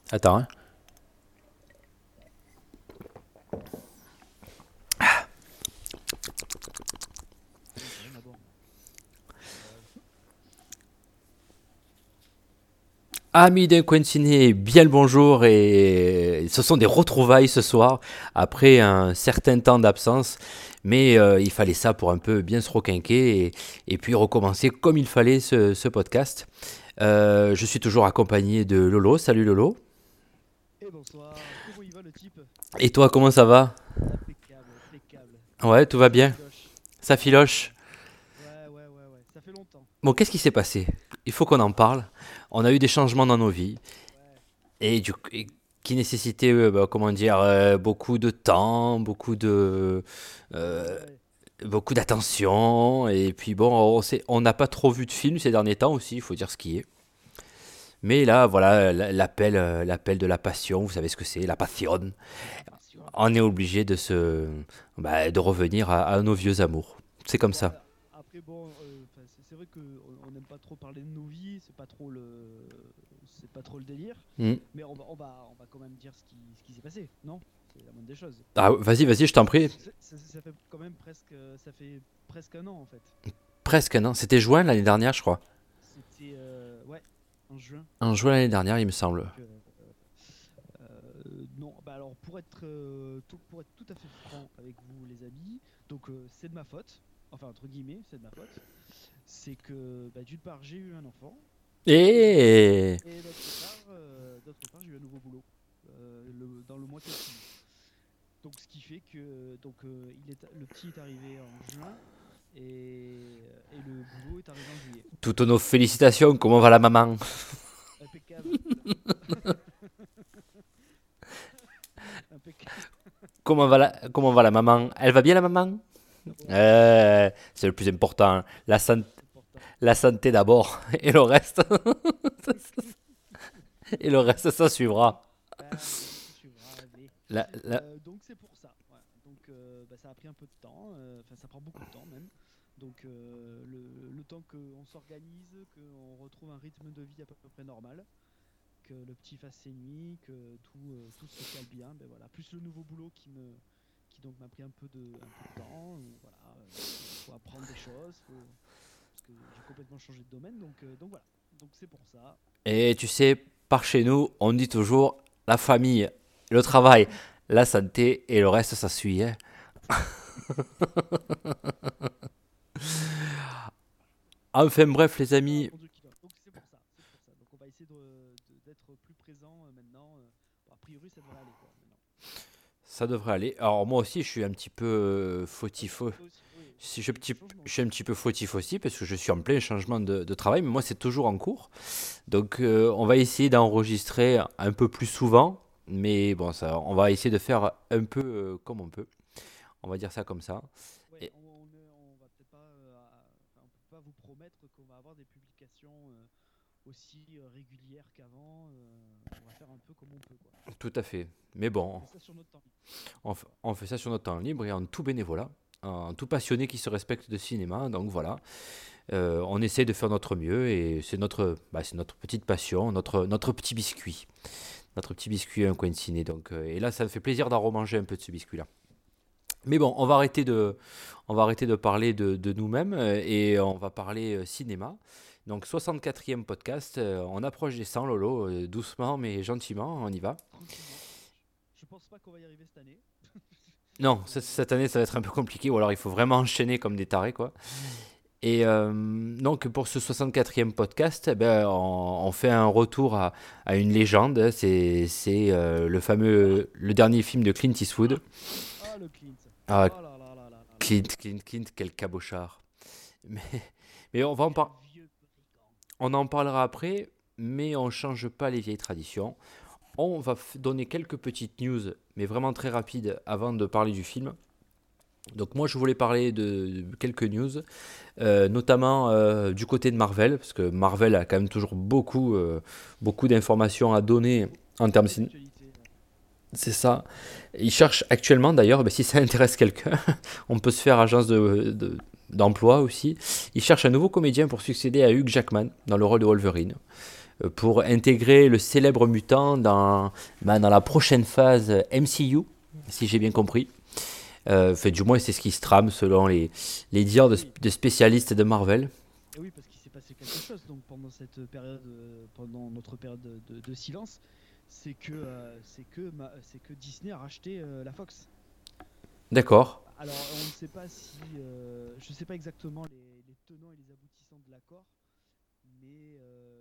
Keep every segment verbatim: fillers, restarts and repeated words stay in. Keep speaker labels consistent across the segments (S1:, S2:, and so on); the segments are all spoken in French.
S1: Attends, hein.
S2: Non, c'est rien à boire. Euh,
S1: Amis d'un coin de ciné, bien le bonjour et ce sont des retrouvailles ce soir après un certain temps d'absence, mais euh, il fallait ça pour un peu bien se requinquer et, et puis recommencer comme il fallait ce, ce podcast. Euh, je suis toujours accompagné de Lolo. Salut Lolo.
S2: Et bonsoir, comment il va le type?
S1: Et toi, comment ça va?
S2: Impeccable, impeccable.
S1: Ouais, tout va
S2: Ça
S1: bien.
S2: filoche.
S1: Ça filoche.
S2: Ouais, ouais, ouais, ouais. Ça fait longtemps.
S1: Bon, qu'est-ce qui s'est passé? Il faut qu'on en parle. On a eu des changements dans nos vies.
S2: Ouais,
S1: Et, du, et qui nécessitait, euh, bah, comment dire, euh, beaucoup de temps, beaucoup de, euh,
S2: ouais.
S1: beaucoup d'attention. Et puis bon, on s'est- on n'a pas trop vu de films ces derniers temps aussi, il faut dire ce qui est. Mais là, voilà, l- l'appel, euh, l'appel de la passion, vous savez ce que c'est, la passion.
S2: La passion.
S1: On est obligé de se, bah, de revenir à, à nos vieux amours. C'est comme
S2: Ouais,
S1: ça.
S2: après bon, euh, 'fin, c'est c'est vrai qu'on on n'aime pas trop parler de nos vies, c'est pas trop le, c'est pas trop le délire.
S1: Hmm.
S2: Mais on va, on va, on va quand même dire ce qui, ce qui s'est passé, non? C'est la moindre des choses.
S1: Ah, vas-y, vas-y, je t'en prie.
S2: Ça, ça- ça fait quand même presque, ça fait presque un an en fait.
S1: Presque, non? C'était juin l'année dernière, je crois.
S2: C'était, euh, ouais, en juin.
S1: En juin l'année dernière, il me semble.
S2: Donc, euh, Euh, non, bah alors pour être, euh, tout, pour être tout à fait franc avec vous les amis, donc euh, c'est de ma faute, enfin entre guillemets c'est de ma faute, c'est que bah, d'une part j'ai eu un enfant
S1: Et
S2: et d'autre part, euh, d'autre part j'ai eu un nouveau boulot euh, le- dans le mois qui a suivi. Donc ce qui fait que donc euh, il est, le petit est arrivé en juin et, et le boulot est arrivé en juillet.
S1: toutes nos félicitations, comment va la maman?
S2: Impeccable. Impeccable.
S1: Comment va la, comment va la maman? Elle va bien la maman?
S2: Ouais, ça va, ça va.
S1: Euh, c'est le plus important. La, san-
S2: C'est important.
S1: la santé d'abord et le reste, et le reste ça suivra.
S2: Ben, le reste suivra, allez.
S1: La- la-
S2: Euh, donc c'est pour ça. Ouais. Donc euh, bah, ça a pris un peu de temps. euh, Enfin, ça prend beaucoup de temps même. Donc euh, le, le temps qu'on s'organise, qu'on retrouve un rythme de vie à peu près normal, que le petit fasse ses nuits, que tout, euh, tout se cale bien. Ben voilà. Plus le nouveau boulot qui me, qui donc m'a pris un peu de, un peu de temps. Où, voilà, euh, faut, faut apprendre des choses. Faut, parce que j'ai complètement changé de domaine. Donc, euh, donc voilà. Donc c'est pour ça.
S1: Et tu sais, par chez nous, on dit toujours la famille, le travail, la santé et le reste ça suit, hein. Enfin bref les
S2: J'ai pas
S1: amis,
S2: entendu qui va. Donc c'est pour ça, c'est pour ça. Donc on va essayer de, de- d'être plus présent euh, maintenant. euh. Bon, a priori ça devrait aller quoi maintenant.
S1: ça devrait aller. Alors moi aussi je suis un petit peu euh,
S2: Ah,
S1: fautif.
S2: toi, toi aussi, oui,
S1: Si
S2: c'est
S1: je, suis un
S2: c'est du
S1: petit,
S2: changement.
S1: je suis un petit peu fautif aussi parce que je suis en plein changement de, de travail, mais moi c'est toujours en cours. Donc euh, on va essayer d'enregistrer un peu plus souvent, mais bon, ça, on va essayer de faire un peu euh, comme on peut. On va dire ça comme ça.
S2: Ouais,
S1: Et
S2: on, on, est- on va peut-être pas, euh, à- enfin, on peut pas vous promettre qu'on va avoir des publications euh, aussi euh, régulières qu'avant. euh, on va faire un peu comme on peut quoi.
S1: tout à fait. Mais
S2: On
S1: bon,
S2: fait ça sur notre temps.
S1: on, f- on fait ça sur notre temps libre et en tout bénévolat, en tout passionné qui se respecte de cinéma. Donc voilà, Euh, on essaie de faire notre mieux et c'est notre, bah, c'est notre petite passion, notre, notre petit biscuit. Notre petit biscuit, un coin de ciné. Donc, euh, et là, ça me fait plaisir d'en remanger un peu de ce biscuit-là. Mais bon, on va arrêter de, on va arrêter de parler de, de nous-mêmes euh, et on va parler euh, cinéma. Donc, soixante-quatrième podcast, euh, on approche des cent, Lolo, euh, doucement mais gentiment, on y va.
S2: Tranquillement. Je pense pas qu'on va y arriver cette année.
S1: Non, c-
S2: Euh,
S1: cette année, ça va être un peu compliqué, ou alors il faut vraiment enchaîner comme des tarés, quoi. Et euh, donc, pour ce soixante-quatrième podcast, eh ben, on, on fait un retour à, à une légende. C'est c'est, euh, le fameux, le dernier film de Clint Eastwood.
S2: ah le Clint.
S1: Ah,
S2: Oh là là là là là là.
S1: Clint, Clint, Clint, quel cabochard. Mais, mais on va en
S2: Quel
S1: par-
S2: vieux brigand.
S1: on en parlera après, mais on change pas les vieilles traditions. On va f- donner quelques petites news, mais vraiment très rapides, avant de parler du film. Donc moi, je voulais parler de, de quelques news, euh, notamment euh, du côté de Marvel, parce que Marvel a quand même toujours beaucoup, euh, beaucoup d'informations à donner
S2: Beau-
S1: en termes
S2: Beaucoup
S1: de ciné.
S2: d'actualités. Ouais.
S1: C'est ça. Ils cherchent actuellement, d'ailleurs, ben, si ça intéresse quelqu'un, on peut se faire agence de, de- d'emploi aussi. Ils cherchent un nouveau comédien pour succéder à Hugh Jackman dans le rôle de Wolverine. euh, pour intégrer le célèbre mutant dans, bah, dans la prochaine phase M C U, si j'ai bien compris. Euh, fait, du moins, c'est ce qui se trame selon les, les dires de,
S2: Oui,
S1: de spécialistes de Marvel.
S2: et oui, parce qu'il s'est passé quelque chose donc pendant cette période, euh, pendant notre période de, de- de silence, c'est que, euh, c'est que, ma- c'est que Disney a racheté euh, la Fox.
S1: D'accord.
S2: Alors, on ne sait pas si, euh, je ne sais pas exactement les, les tenants et les aboutissants de l'accord, mais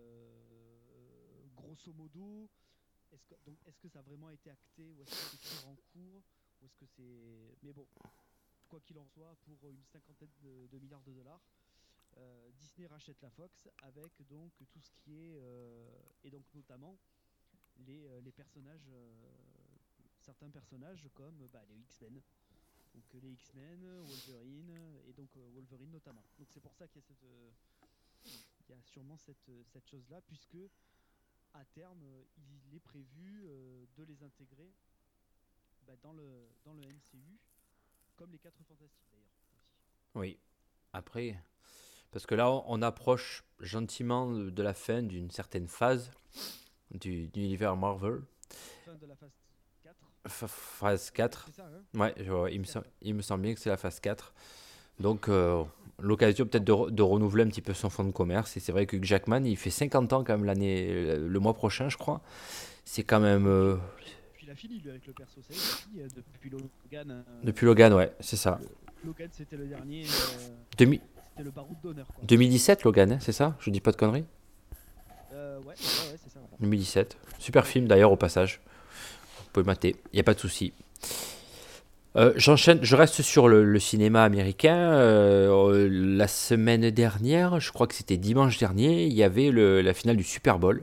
S2: euh, grosso modo, est-ce que, donc, est-ce que ça a vraiment été acté ou est-ce que c'est toujours en cours ou est-ce que c'est, mais bon, quoi qu'il en soit, pour une cinquantaine de, de milliards de dollars, euh, Disney rachète la Fox avec donc tout ce qui est euh, et donc notamment les, euh, les personnages, euh, certains personnages comme bah, les X-Men. Donc euh, les X-Men, Wolverine et donc euh, Wolverine notamment. Donc c'est pour ça qu'il y a cette, euh, il y a sûrement cette, euh, cette chose-là puisque à terme euh, il est prévu euh, de les intégrer bah, dans le dans le M C U comme les quatre fantastiques d'ailleurs aussi.
S1: Oui. Après, parce que là, on, on approche gentiment de, de la fin d'une certaine phase du, de l'univers Marvel.
S2: Fin de la phase quatre.
S1: Ph- phase
S2: C'est
S1: quatre.
S2: c'est ça, hein?
S1: Ouais, je vois, il, me
S2: C'est ça,
S1: sem-
S2: ouais.
S1: il me semble bien que c'est la phase quatre. Donc, euh, l'occasion peut-être de, re- de renouveler un petit peu son fonds de commerce. Et c'est vrai que Hugh Jackman, il fait cinquante ans quand même l'année, le, le mois prochain, je crois. C'est quand même.
S2: Et
S1: euh,
S2: puis, puis, puis il a fini lui avec le perso, ça y est, il a fini euh, depuis Logan. euh,
S1: depuis Logan, ouais, c'est ça.
S2: le- Logan c'était le dernier, euh,
S1: Demi-
S2: c'était le baroud d'honneur quoi.
S1: deux mille dix-sept, Logan, hein, c'est ça? Je dis pas de conneries?
S2: Euh, ouais, ouais, ouais, c'est ça. Voilà.
S1: deux mille dix-sept. Super film d'ailleurs, au passage. Vous pouvez mater, il n'y a pas de souci. Euh, j'enchaîne, je reste sur le, le cinéma américain. Euh, la semaine dernière, je crois que c'était dimanche dernier, il y avait le- la finale du Super Bowl.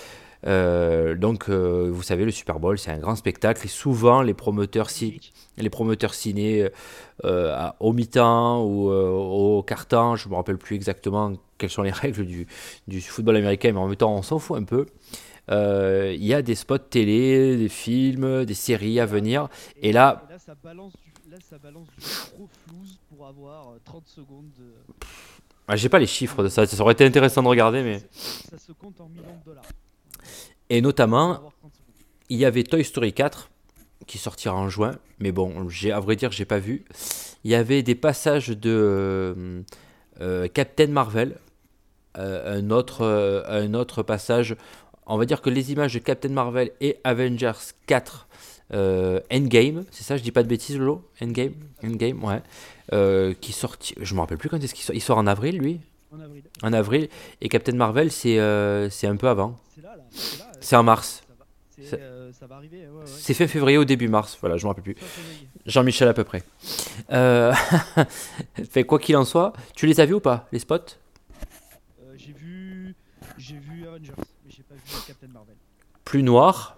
S1: Euh, donc, euh, vous savez, le Super Bowl, c'est un grand spectacle et souvent les promoteurs, ci-
S2: Magnifique.
S1: les promoteurs ciné euh, à- au mi-temps ou euh, au quart-temps, je me rappelle plus exactement quelles sont les règles du, du football américain, mais en même temps, on s'en fout un peu. Euh, Il y a des spots télé, des films, des séries
S2: Et
S1: à
S2: là,
S1: venir.
S2: et
S1: Et
S2: là,
S1: là,
S2: et là, ça balance du, là, ça balance du gros flouze pour avoir euh, trente secondes de,
S1: ah, j'ai pas les chiffres de
S2: de-
S1: ça, ça aurait été intéressant de regarder,
S2: ça,
S1: mais.
S2: se, ça se compte en millions de dollars
S1: Et
S2: pour
S1: notamment,
S2: avoir trente secondes.
S1: il y avait Toy Story quatre qui sortira en juin, mais bon, j'ai, à vrai dire, j'ai pas vu. Il y avait des passages de euh, euh, Captain Marvel, euh, un, autre,
S2: Ouais.
S1: euh, un autre passage. On va dire que les images de Captain Marvel et Avengers quatre euh, Endgame, c'est ça, je dis pas de bêtises, Lolo? Endgame,
S2: Endgame, ouais.
S1: Endgame, ouais. Euh, qui sorti, je me rappelle plus quand est-ce qu'il sort. Il sort en avril, lui?
S2: En avril.
S1: En avril. Et Captain Marvel, c'est euh, c'est un peu avant.
S2: C'est là, là. C'est là.
S1: C'est en
S2: C'est,
S1: mars.
S2: ça va. C'est,
S1: C'est
S2: euh, ça va arriver. Ouais, ouais.
S1: c'est fin février ou début mars, voilà, je me rappelle plus.
S2: Fin février.
S1: Jean-Michel à peu près. Euh, fait quoi qu'il en soit, tu les as vus ou pas, les spots?
S2: Euh, j'ai vu, j'ai vu Avengers, mais j'ai pas vu Captain Marvel.
S1: Plus noir,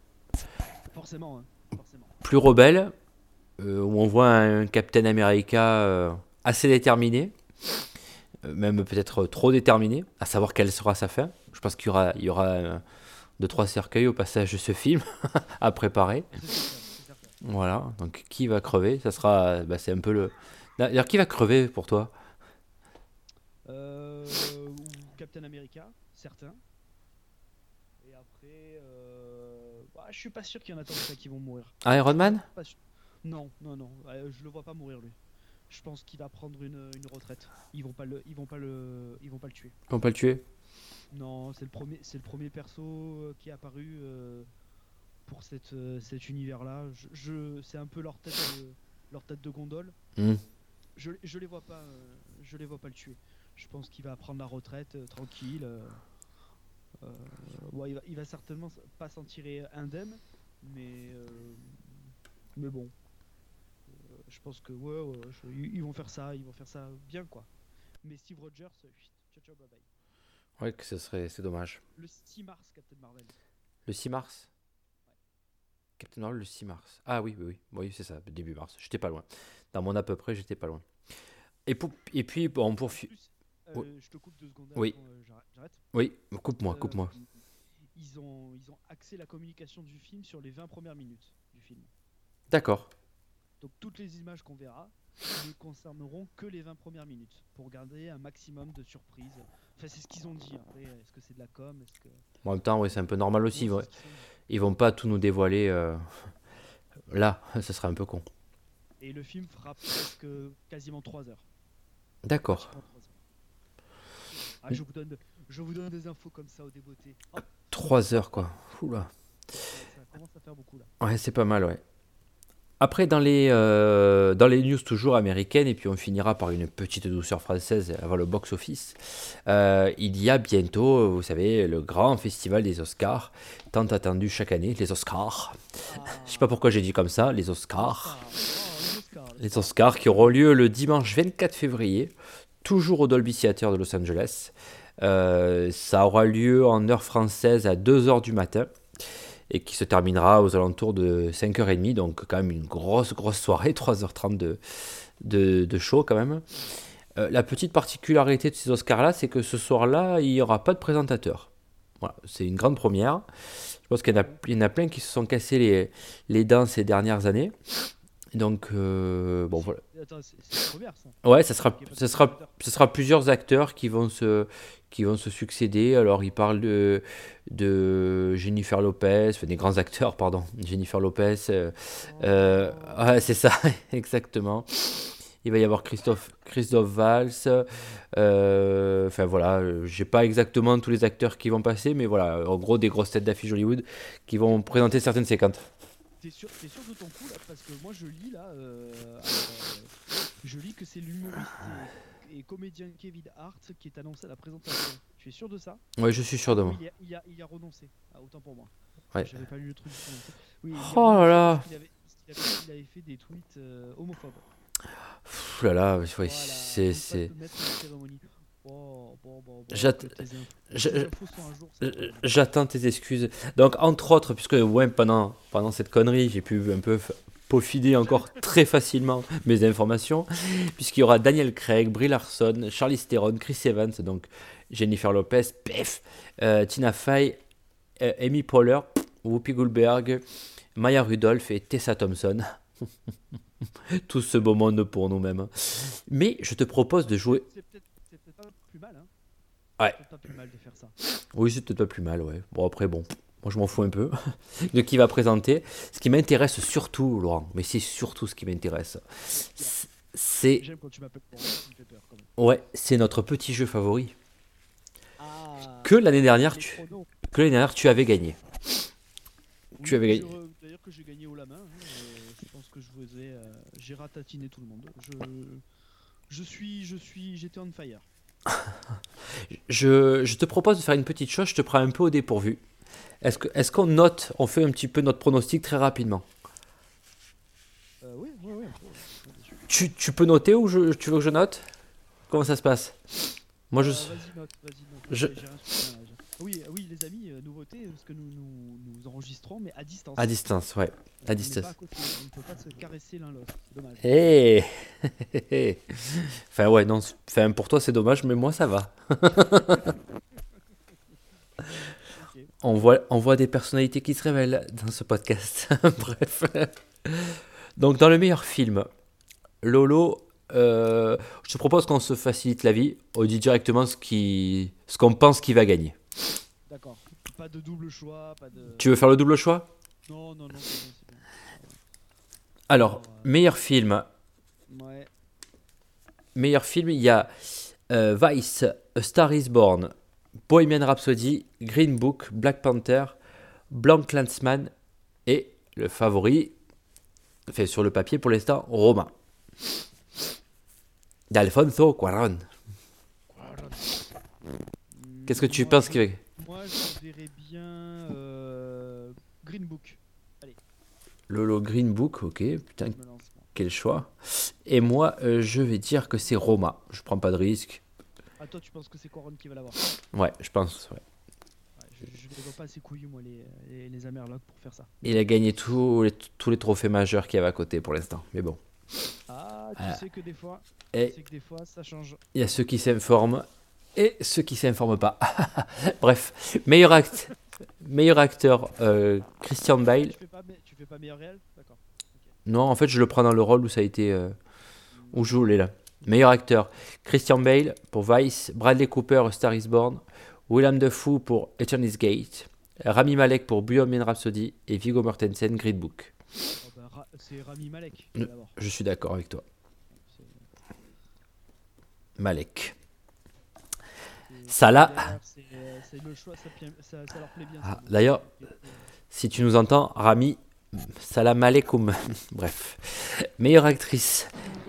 S2: Forcément, hein. Forcément.
S1: plus rebelle, euh, où on voit un Captain America euh, assez déterminé, euh, même peut-être trop déterminé, à savoir quelle sera sa fin. Je pense qu'il y aura, il y aura euh, deux trois cercueils au passage de ce film à préparer.
S2: C'est certain. C'est certain.
S1: Voilà, donc qui va crever? Ça sera, bah, c'est un peu le. D'ailleurs, qui va crever pour toi?
S2: Euh, ou Captain America, certains. Et après, euh, bah, je suis pas sûr qu'il y en a tant que ça qui vont mourir.
S1: Iron Man?
S2: Pas sûr. Non, non, non, euh, je le vois pas mourir lui. Je pense qu'il va prendre une, une retraite. Ils vont pas le, ils vont pas le, ils vont pas le tuer.
S1: On peut le tuer.
S2: Non, c'est le premier, c'est le premier perso euh, qui est apparu euh, pour cette, euh, cet univers-là. Je, je- c'est un peu leur tête, de, leur tête de gondole.
S1: Hmm.
S2: Je, je les vois pas, euh, je les vois pas le tuer. Je pense qu'il va prendre la retraite euh, tranquille. euh, euh, ouais, il va, il va certainement s- pas s'en tirer indemne, mais euh, mais bon, euh, je pense que ouais, ouais, ouais, je- ils ils vont faire ça, ils vont faire ça bien quoi. Mais Steve Rogers, euh, chut, ciao ciao bye bye.
S1: Ouais, que ce serait, c'est dommage.
S2: Le six mars, Captain Marvel.
S1: Le six mars? Captain Marvel le six mars. Ah oui, oui, oui, oui, c'est ça, début mars. J'étais pas loin. Dans mon à peu près, j'étais pas loin. Et, pour, et puis, bon, pour...
S2: En
S1: fi-
S2: plus,
S1: Oui,
S2: euh, je te coupe deux secondes
S1: oui,
S2: avant, euh, j'arrête. j'arrête.
S1: oui, coupe-moi,
S2: Euh,
S1: coupe-moi.
S2: ils ont ils ont axé la communication du film sur les vingt premières minutes du film.
S1: D'accord.
S2: Donc toutes les images qu'on verra ne concerneront que les vingt premières minutes pour garder un maximum de surprises. Enfin, c'est ce qu'ils ont dit. Après, est-ce que c'est de la com? Est-ce que...
S1: En même temps, ouais, c'est un peu normal aussi.
S2: Non,
S1: Ouais.
S2: c'est ce qu'ils ont dit.
S1: Ils vont pas tout nous dévoiler euh, là, ça serait un peu con.
S2: Et le film fera presque quasiment trois heures.
S1: D'accord.
S2: Pratiquement trois heures. Ah, je vous donne, je vous donne des infos comme ça au débeauté. Hop,
S1: Trois heures, quoi. Oula.
S2: ça, ça commence à faire beaucoup là.
S1: Ouais, c'est pas mal, ouais. Après, dans les, euh, dans les news toujours américaines, et puis on finira par une petite douceur française avant le box-office, euh, il y a bientôt, vous savez, le grand festival des Oscars, tant attendu chaque année, les Oscars. Je sais pas
S2: Ah,
S1: pourquoi j'ai dit comme ça, les
S2: les
S1: Oscars.
S2: Oscars. Oh, les Oscars, les
S1: Les
S2: Oscars.
S1: Oscars qui auront lieu le dimanche vingt-quatre février, toujours au Dolby Theatre de Los Angeles. Euh, ça aura lieu en heure française à deux heures du matin et qui se terminera aux alentours de cinq heures trente, donc quand même une grosse grosse soirée, trois heures trente de, de, de show quand même. Euh, la petite particularité de ces Oscars-là, c'est que ce soir-là, il n'y aura pas de présentateur. Voilà, c'est une grande première. Je pense qu'il y en a, il y en a plein qui se sont cassés les, les dents ces dernières années. Donc, euh, bon, voilà.
S2: Attends, c'est c'est la première ça.
S1: Ouais, ça sera,
S2: Qu'il y ait pas de
S1: ça sera,
S2: présentateur.
S1: ça sera plusieurs acteurs qui vont se, qui vont se succéder. Alors, il parle de, de Jennifer Lopez, enfin des grands acteurs, pardon. Jennifer Lopez, euh, euh,
S2: Oh.
S1: ouais, c'est ça, exactement. Il va y avoir Christophe, Christophe Valls. euh, Enfin voilà, euh, j'ai pas exactement tous les acteurs qui vont passer, mais voilà, en gros, des grosses têtes d'affiche Hollywood qui vont
S2: Attends,
S1: présenter certaines séquences.
S2: t'es sûr, t'es sûr de ton coup là? Parce que moi je lis là, euh, alors, euh, je lis que c'est l'humoriste et, et comédien Kevin Hart qui est annoncé à la présentation. Tu es sûr de ça?
S1: Ouais, je suis sûr de
S2: Oui,
S1: moi.
S2: il y a, il y a, il y a renoncé. Ah, autant pour moi. Parce
S1: Ouais.
S2: que j'avais pas lu le truc. du tout non plus. Oui, il y a
S1: Oh là
S2: renoncé parce
S1: là,
S2: qu'il avait, parce qu'il avait, il avait fait des tweets euh, homophobes.
S1: Pff là là, ouais,
S2: Voilà,
S1: c'est,
S2: il passe
S1: c'est.
S2: le maître de la cérémonie. Bon, bon, bon, bon,
S1: J'att-
S2: que tes infos, que
S1: je-
S2: tes infos sont un jour, c'est
S1: je-
S2: incroyable.
S1: J'attends tes excuses. Donc, entre autres, puisque ouais, pendant, pendant cette connerie, j'ai pu un peu f- peaufiner encore très facilement mes informations, puisqu'il y aura Daniel Craig, Brie Larson, Charlize Theron, Chris Evans, donc Jennifer Lopez, pef, euh, Tina Fey, euh, Amy Poehler, Whoopi Goldberg, Maya Rudolph et Tessa Thompson. Tout ce beau monde pour nous-mêmes. Mais je te propose de
S2: C'est
S1: jouer.
S2: c'est peut-être c'est peut-être pas plus mal, hein.
S1: Ouais,
S2: C'est peut-être pas plus mal de faire ça.
S1: oui, c'est peut-être pas plus mal, ouais. Bon, après, bon, moi je m'en fous un peu de qui va présenter. Ce qui m'intéresse surtout, Laurent, mais c'est surtout ce qui m'intéresse,
S2: Bien.
S1: c'est,
S2: J'aime quand tu m'appelles pour ça, ça me fait peur quand même.
S1: ouais, c'est notre petit jeu favori
S2: Ah,
S1: que l'année dernière
S2: les
S1: tu,
S2: chronos.
S1: que l'année dernière tu avais gagné. Tu
S2: Oui,
S1: avais
S2: je
S1: gagné.
S2: re- d'ailleurs que j'ai gagné haut la main. hein, euh, je pense que je vous ai, euh, j'ai ratatiné tout le monde. Je, je suis, je suis, j'étais on fire.
S1: Je, je te propose de faire une petite chose, je te prends un peu au dépourvu. Est-ce que, est-ce qu'on note, on fait un petit peu notre pronostic très rapidement.
S2: Euh, oui, oui, oui. oh, oh, bien sûr.
S1: Tu, tu peux noter ou je, tu veux que je note? Comment ça se passe? Moi je,
S2: Euh, vas-y, note, vas-y, note.
S1: je,
S2: J'ai- j'ai rien sur moi, là, j'ai- Oui, euh, oui, les amis, euh, nouveauté, parce que nous, nous, nous enregistrons, mais à distance.
S1: à distance, ouais, à
S2: On n'est
S1: distance.
S2: pas à côté, on ne peut pas se caresser l'un l'autre. C'est dommage.
S1: Hé Enfin ouais, non, c'est- enfin, pour toi c'est dommage, mais moi ça va.
S2: Ok.
S1: On voit, on voit des personnalités qui se révèlent dans ce podcast. Bref. Donc dans le meilleur film, Lolo, euh, je te propose qu'on se facilite la vie. On dit directement ce qui, ce qu'on pense qu'il va gagner.
S2: D'accord. Pas de double choix, pas de.
S1: Tu veux faire le double choix?
S2: Non, non, non, c'est bon, c'est bon.
S1: Alors,
S2: Alors,
S1: meilleur film,
S2: euh, ouais.
S1: meilleur film, il y a euh, Vice, A Star Is Born, Bohemian Rhapsody, Green Book, Black Panther, Blanc Clansman et le favori, fait sur le papier pour l'instant, Roma, d'Alfonso Cuarón. Qu'est-ce que tu
S2: Moi,
S1: penses
S2: je,
S1: qu'il va...
S2: moi, je verrais bien euh, Green Book. Allez,
S1: Lolo Green Book, ok, putain,
S2: je me lance. moi.
S1: quel choix. Et moi, euh, je vais dire que c'est Roma. Je prends pas de risque.
S2: Ah, toi, tu penses que c'est Coron qui va l'avoir?
S1: Ouais, je pense, ouais.
S2: Ouais, je, je les vois pas assez couillus, moi, les, les, les Amerlocs pour faire ça.
S1: Il a gagné tous les, tous les trophées majeurs qu'il y avait à côté pour l'instant. Mais bon.
S2: Ah, tu
S1: Ah.
S2: sais que des fois,
S1: Et
S2: tu sais que des fois, ça change.
S1: il y a ceux qui s'informent et ceux qui s'informent pas. Bref, meilleur, act... meilleur acteur, euh, Christian Bale.
S2: Tu fais pas, me- tu fais pas meilleur réel? D'accord. Ok.
S1: Non, en fait, je le prends dans le rôle où ça a été... euh, où je
S2: Hmm,
S1: l'ai là. Meilleur acteur, Christian Bale pour Vice, Bradley Cooper, A Star is Born, Willem Dafoe pour Eternity's Gate, Rami Malek pour Bohemian Rhapsody et Viggo Mortensen, Green Book.
S2: Oh, bah, Ra- c'est Rami Malek
S1: Ne-
S2: d'abord.
S1: Je suis d'accord avec toi.
S2: C'est-
S1: Malek.
S2: c'est-
S1: Salah.
S2: derrière, C'est euh, c'est le choix, ça, pia- ça- ça leur plaît bien.
S1: Ah,
S2: ça, donc,
S1: d'ailleurs,
S2: euh,
S1: si tu nous entends, Rami, salam alaikum. Bref. Meilleure actrice.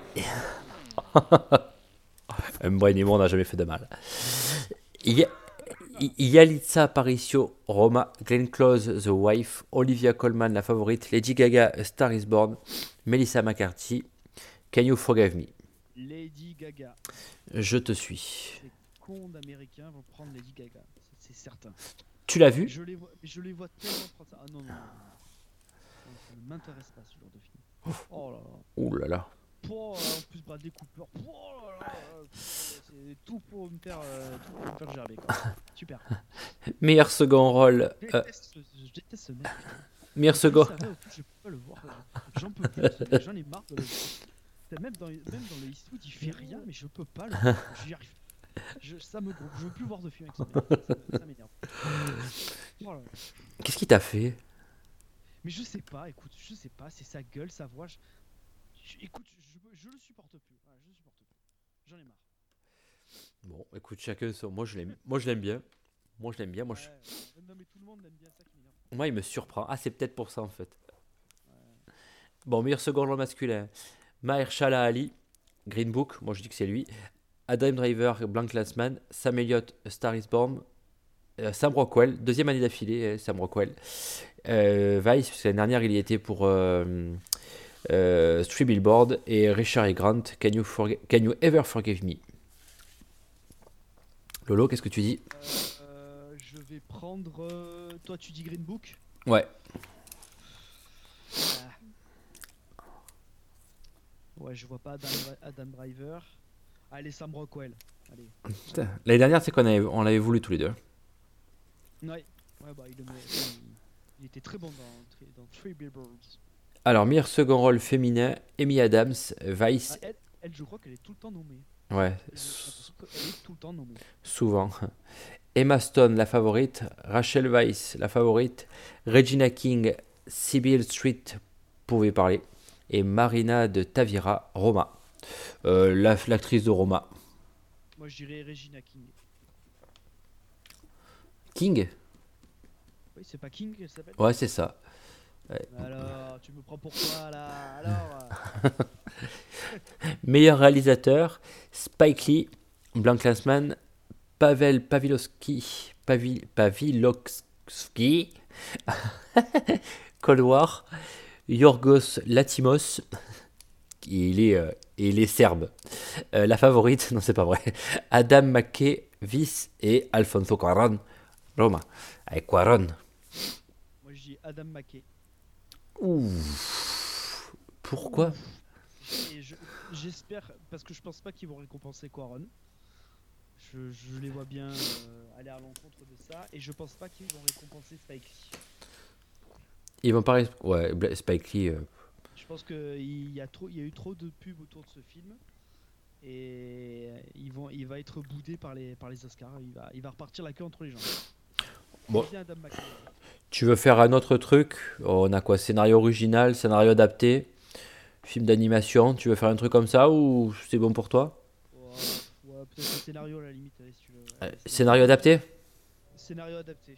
S1: Mbouane et moi, on n'a jamais fait de mal. Il y a- il- Yalitza Aparicio, Roma, Glenn Close, The Wife, Olivia Colman, La Favorite, Lady Gaga, A Star is Born, Melissa McCarthy, Can You Forgive Me?
S2: Lady Gaga.
S1: Je te suis.
S2: Ces cons d'Américains vont prendre Lady Gaga, c'est c'est certain.
S1: Tu l'as vu?
S2: Je les vois, je les vois tellement prendre ça. Ah non, non, non. Non, ça ne m'intéresse pas ce genre de film. Oh là là.
S1: Ouh là là.
S2: Oh, en plus Bradley Cooper. Oh là là. C'est tout pour me faire, euh, tout pour me faire gerber, quoi. Super.
S1: Meilleur second rôle.
S2: Je
S1: euh,
S2: déteste, ce, je déteste ce mec.
S1: meilleur
S2: Plus
S1: second.
S2: ça va, plus je peux pas le voir. J'en peux plus. ce mec, J'en ai marre de le voir. Même dans, même dans le Eastwood, il fait rien, mais je peux pas le voir. J'y arrive. Je, ça me gonfle. Je veux plus voir de film avec ce mec. Ça, ça m'énerve. Oh là là.
S1: Qu'est-ce qu'il t'a fait?
S2: Mais je sais pas, écoute, je sais pas, c'est sa gueule, sa voix. Je, je- écoute, je, je le supporte plus. Voilà, je le supporte plus. J'en ai marre.
S1: Bon, écoute, chacun son. Moi, je l'aime. Moi, je l'aime bien. Moi, je l'aime bien. Moi, je-
S2: Ouais, ouais. Non, mais tout le monde aime bien ça qui m'énerve.
S1: Moi, il me surprend. Ah, c'est peut-être pour ça en fait.
S2: Ouais.
S1: Bon, meilleur second rôle masculin. Mahershala Ali, Green Book. Moi, je dis que c'est lui. Adam Driver, Blank Clansman. Sam Elliott, A Star is Born. euh, Sam Rockwell, deuxième année d'affilée, euh, Sam Rockwell. Euh, Vice, parce que l'année dernière, il y était pour euh, euh, Three Billboards. Et Richard E. Grant, Can You, Forgi- Can you Ever Forgive Me? Lolo, qu'est-ce que tu dis?
S2: Euh, je vais prendre. euh, Toi, tu dis Green Book.
S1: Ouais.
S2: Ah. Ouais, je vois pas Adam, Adam Driver. Allez, Sam Rockwell. Allez.
S1: Putain, l'année dernière, c'est qu'on avait, on l'avait voulu tous les deux.
S2: Ouais. Ouais, bah, il, le met- il, il était très bon dans, Three- dans Three Billboards.
S1: Alors, meilleur second rôle féminin, Amy Adams, Vice.
S2: Ah, elle, elle, je crois qu'elle est tout le temps nommée.
S1: Ouais,
S2: J'ai l'impression qu'elle est tout le temps nommée.
S1: souvent. Emma Stone, la favorite. Rachel Weisz, la favorite. Regina King, Sybil Street, pouvait parler. Et Marina de Tavira, Roma. Euh, la- l'actrice de Roma.
S2: Moi, je dirais Regina King.
S1: King?
S2: Oui, c'est pas King qu'elle s'appelle.
S1: Ouais, c'est ça.
S2: Alors, tu me prends pour quoi là? Alors,
S1: Meilleur réalisateur, Spike Lee, Blank Clansman, Pavel Pavilowski, Pavi- Pavilowski, Cold War, Yorgos Latimos, il est, euh, il est serbe. Euh, la favorite, non c'est pas vrai, Adam McKay, Vice et Alfonso Cuarón, Roma. Avec Cuarón.
S2: moi, je dis Adam McKay.
S1: Ouh. Pourquoi?
S2: Et je- j'espère, parce que je pense pas qu'ils vont récompenser Quaron. Je, je les vois bien euh, aller à l'encontre de ça, et je pense pas qu'ils vont récompenser Spike Lee.
S1: Ils vont pas... res- Ouais, Bla- Spike Lee... euh,
S2: Je pense qu'il y a trop, il y a eu trop de pubs autour de ce film, et ils vont, il va être boudé par les, par les Oscars. Il va, il va repartir la queue entre les jambes.
S1: Bon.
S2: Je dis Adam McKay.
S1: Tu veux faire un autre truc? On a quoi? Scénario original, scénario adapté, film d'animation. Tu veux faire un truc comme ça ou c'est bon pour toi?
S2: Ouais, ouais, peut-être un scénario à la limite, allez, si tu veux. Ouais,
S1: Euh,
S2: scénario.
S1: Scénario adapté?
S2: Scénario adapté.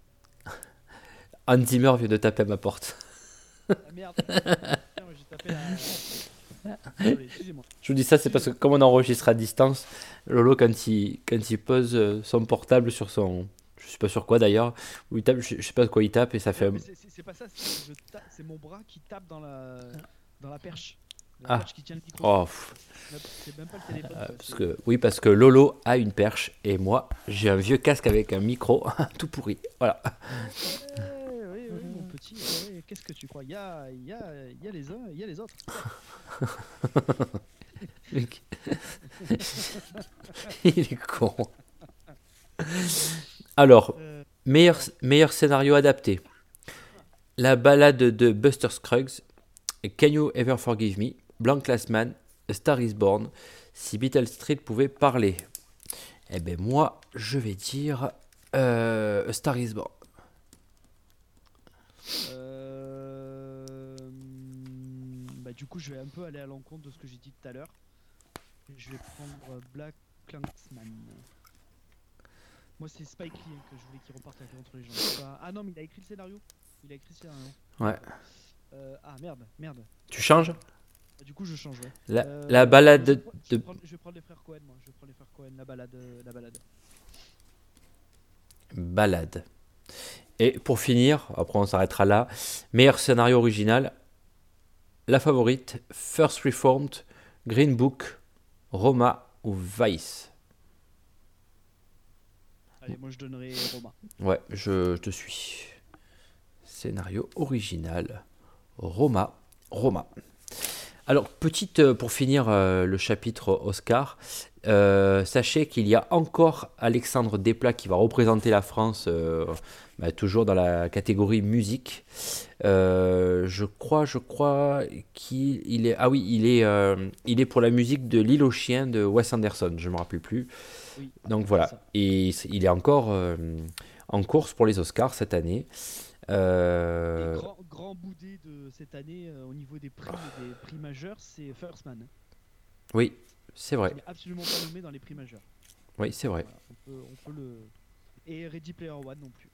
S1: Hans Zimmer vient de taper à ma porte.
S2: Ah merde. Putain, j'ai tapé la. Désolé, excusez-moi.
S1: Je vous dis ça, c'est parce que comme on enregistre à distance, Lolo, quand il, quand il pose euh, son portable sur son... Je sais pas sur quoi d'ailleurs, où il tape, je, je sais pas quoi il tape et ça fait...
S2: Non, mais c'est- c'est c'est pas ça, c'est je tape- c'est mon bras qui tape dans la, dans la perche. La
S1: Ah.
S2: perche qui tient le micro.
S1: Oh, pff,
S2: C'est même pas le téléphone.
S1: euh,
S2: quoi,
S1: parce
S2: c'est-
S1: que, oui, parce que Lolo a une perche et moi, j'ai un vieux casque avec un micro tout pourri. Voilà.
S2: Ouais, oui, oui, mon petit. ouais, Qu'est-ce que tu crois? Il y a, il y, a, il y a les uns, il y a les autres.
S1: Mec. Il est con. Alors,
S2: Euh,
S1: meilleur, meilleur scénario adapté. La balade de Buster Scruggs, Can You Ever Forgive Me, Blank Clansman, A Star is Born, Si Beale Street pouvait parler. Eh ben moi, je vais dire euh, A Star is Born.
S2: Euh, Bah, du coup, je vais un peu aller à l'encontre de ce que j'ai dit tout à l'heure. Je vais prendre Black Klansman. Moi, c'est Spike Lee hein, que je voulais qu'il reparte avec contre les gens. C'est pas- Ah non, mais il a écrit le scénario. Il a écrit le scénario.
S1: Ouais.
S2: Euh, Ah merde, merde.
S1: Tu changes
S2: Du coup, je change, ouais.
S1: la,
S2: Euh,
S1: la balade
S2: je,
S1: de...
S2: vais pre- je vais
S1: de-
S2: prendre, je vais prendre les frères Cohen, moi. Je vais prendre les frères Cohen, la balade. euh, La balade.
S1: Balade. Et pour finir, après on s'arrêtera là, meilleur scénario original, La Favorite, First Reformed, Green Book, Roma ou Vice.
S2: Allez, moi je donnerai Roma.
S1: Ouais, je, je te suis. Scénario original, Roma, Roma. Alors, petite, euh, pour finir euh, le chapitre Oscar, euh, sachez qu'il y a encore Alexandre Desplat qui va représenter la France, euh, bah, toujours dans la catégorie musique. Euh, je crois, je crois qu'il il est, ah oui, il est, euh, il est pour la musique de L'Île aux chiens de Wes Anderson, je me rappelle plus.
S2: Oui,
S1: Donc
S2: c'est
S1: voilà,
S2: ça.
S1: et il est encore euh, en course pour les Oscars cette année.
S2: Et
S1: Euh,
S2: grand, grand boudé de cette année euh, au niveau des prix, des prix majeurs, c'est First Man.
S1: oui, c'est vrai.
S2: Qui n'est absolument pas nommé dans les prix majeurs.
S1: Oui, c'est vrai.
S2: Voilà, on, peut, on peut le. Et Ready Player One non plus.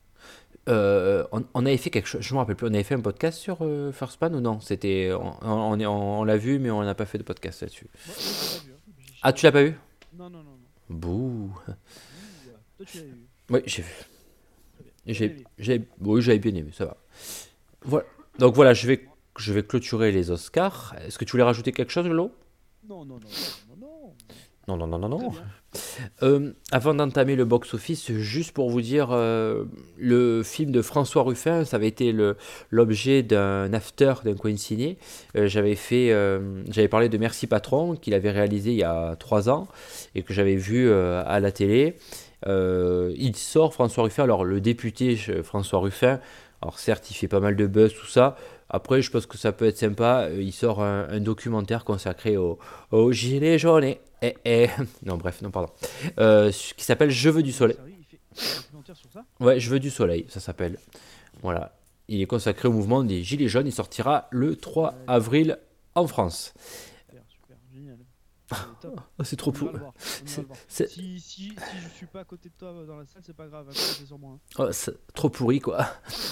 S1: Euh, on, on avait fait quelque chose, je me rappelle plus, on avait fait un podcast sur euh, First Man ou non? C'était, on, on, est- on- on l'a vu, mais on n'a pas fait de podcast là-dessus.
S2: Moi, moi, j'ai pas vu. Hein. J'ai-
S1: Ah, tu l'as pas vu?
S2: Non, non, non, non.
S1: Bouh.
S2: Ouh, euh, toi, tu l'as vu.
S1: Oui, j'ai vu.
S2: Très bien.
S1: J'ai,
S2: Bien aimé.
S1: j'ai, oui, j'avais bien aimé, ça va. Voilà. Donc voilà, je vais, je vais clôturer les Oscars. Est-ce que tu voulais rajouter quelque chose, Lolo?
S2: Non, non, non, non, non,
S1: Non, non, non, non,
S2: non. Très
S1: non.
S2: bien.
S1: Euh, avant d'entamer le box-office, juste pour vous dire, euh, le film de François Ruffin, ça avait été le- l'objet d'un after, d'un coin ciné. Euh, j'avais fait, euh, j'avais parlé de Merci Patron, qu'il avait réalisé il y a trois ans et que j'avais vu euh, à la télé. Euh, il sort François Ruffin, alors le député euh, François Ruffin, alors certes il fait pas mal de buzz, tout ça. Après, je pense que ça peut être sympa. euh, Il sort un, un documentaire consacré au, au gilet jaune. Et, et- et- Non, bref, non, pardon. Euh, qui s'appelle Je veux du soleil.
S2: Sérieux, il fait un documentaire sur ça?
S1: Ouais, Je veux du soleil, ça s'appelle. Voilà. Il est consacré au mouvement des gilets jaunes. Il sortira le trois
S2: Ouais.
S1: avril en France.
S2: Super, super, génial. C'est top.
S1: Oh, c'est trop
S2: On ira
S1: pour.
S2: le voir. On ira
S1: C'est,
S2: le voir.
S1: c'est-
S2: Si, si, si je suis pas à côté de toi euh, dans la salle, c'est pas grave, hein, comptez sur moi. Hein.
S1: oh, c'est trop pourri, quoi.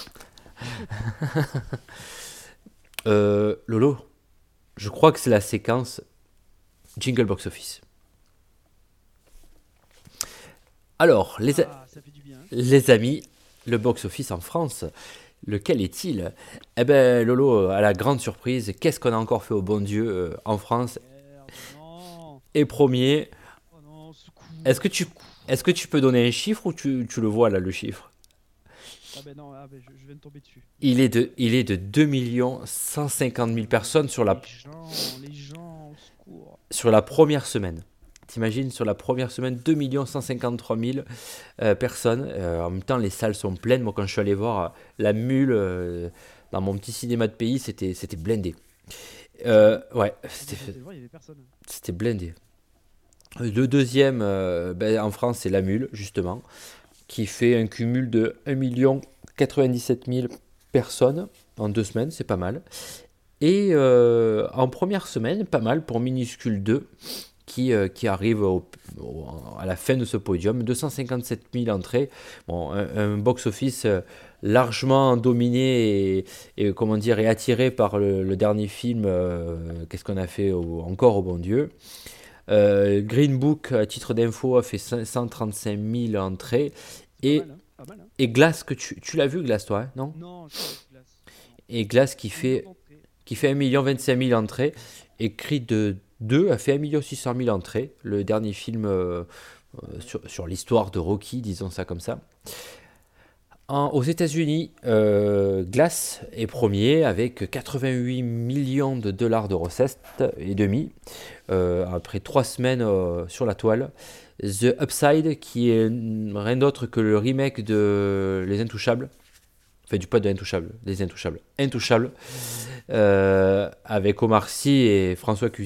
S1: Euh, Lolo, je crois que c'est la séquence Jingle Box Office. Alors, les, a-
S2: Ah, ça fait du bien. Hein.
S1: les amis, le box office en France, lequel est-il? Eh ben, Lolo, à la grande surprise, qu'est-ce qu'on a encore fait au bon Dieu euh, en France?
S2: Merde, non.
S1: Et premier,
S2: Oh non, secours.
S1: est-ce que tu, est-ce que tu peux donner un chiffre ou tu, tu le vois là, le chiffre?
S2: Ah ben non, ah ben je, je viens de tomber dessus.
S1: Il est de, il est de deux millions cent cinquante mille personnes sur la,
S2: Les gens, les gens, au secours.
S1: sur la première semaine. T'imagines, sur la première semaine, deux millions cent cinquante-trois mille euh, personnes. Euh, en même temps, les salles sont pleines. Moi, quand je suis allé voir euh, La Mule euh, dans mon petit cinéma de pays, c'était, c'était blindé. Euh, ouais, c'était,
S2: J'étais voir, il y avait personne.
S1: c'était blindé. Le deuxième, euh, ben, en France, c'est La Mule, justement, qui fait un cumul de un million quatre-vingt-dix-sept mille personnes en deux semaines, c'est pas mal. Et euh, en première semaine, pas mal pour Minuscule deux, qui, euh, qui arrive au- au- à la fin de ce podium. deux cent cinquante-sept mille entrées. Bon, un, un box-office euh, largement dominé et, et, comment dire, et attiré par le, le dernier film, euh, qu'est-ce qu'on a fait au- encore au bon Dieu. Euh, Green Book, à titre d'info, a fait cinq cent trente-cinq mille entrées.
S2: Pas
S1: Et,
S2: mal, hein. Pas mal, hein.
S1: et Glass, que tu, tu l'as vu, Glass, toi, hein, non?
S2: Non, je suis avec glace.
S1: Et Glass qui
S2: Non.
S1: fait,
S2: D'entrée.
S1: qui fait un million vingt-cinq mille entrées. Et Creed deux a fait un million six cent mille entrées. Le dernier film euh, euh, sur, sur l'histoire de Rocky, disons ça comme ça. En- aux États-Unis, euh, Glass est premier avec quatre-vingt-huit millions de dollars de recettes et demi euh, après trois semaines euh, sur la toile. The Upside, qui est rien d'autre que le remake de Les Intouchables, enfin du pas de Intouchables, Les Intouchables, Intouchables, euh, avec Omar Sy et François Cluzet.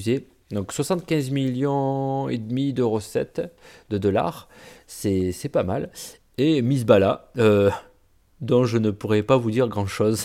S1: Donc soixante-quinze millions et demi de recettes de dollars, c'est c'est pas mal. Et Miss Bala, euh, dont je ne pourrais pas vous dire grand-chose.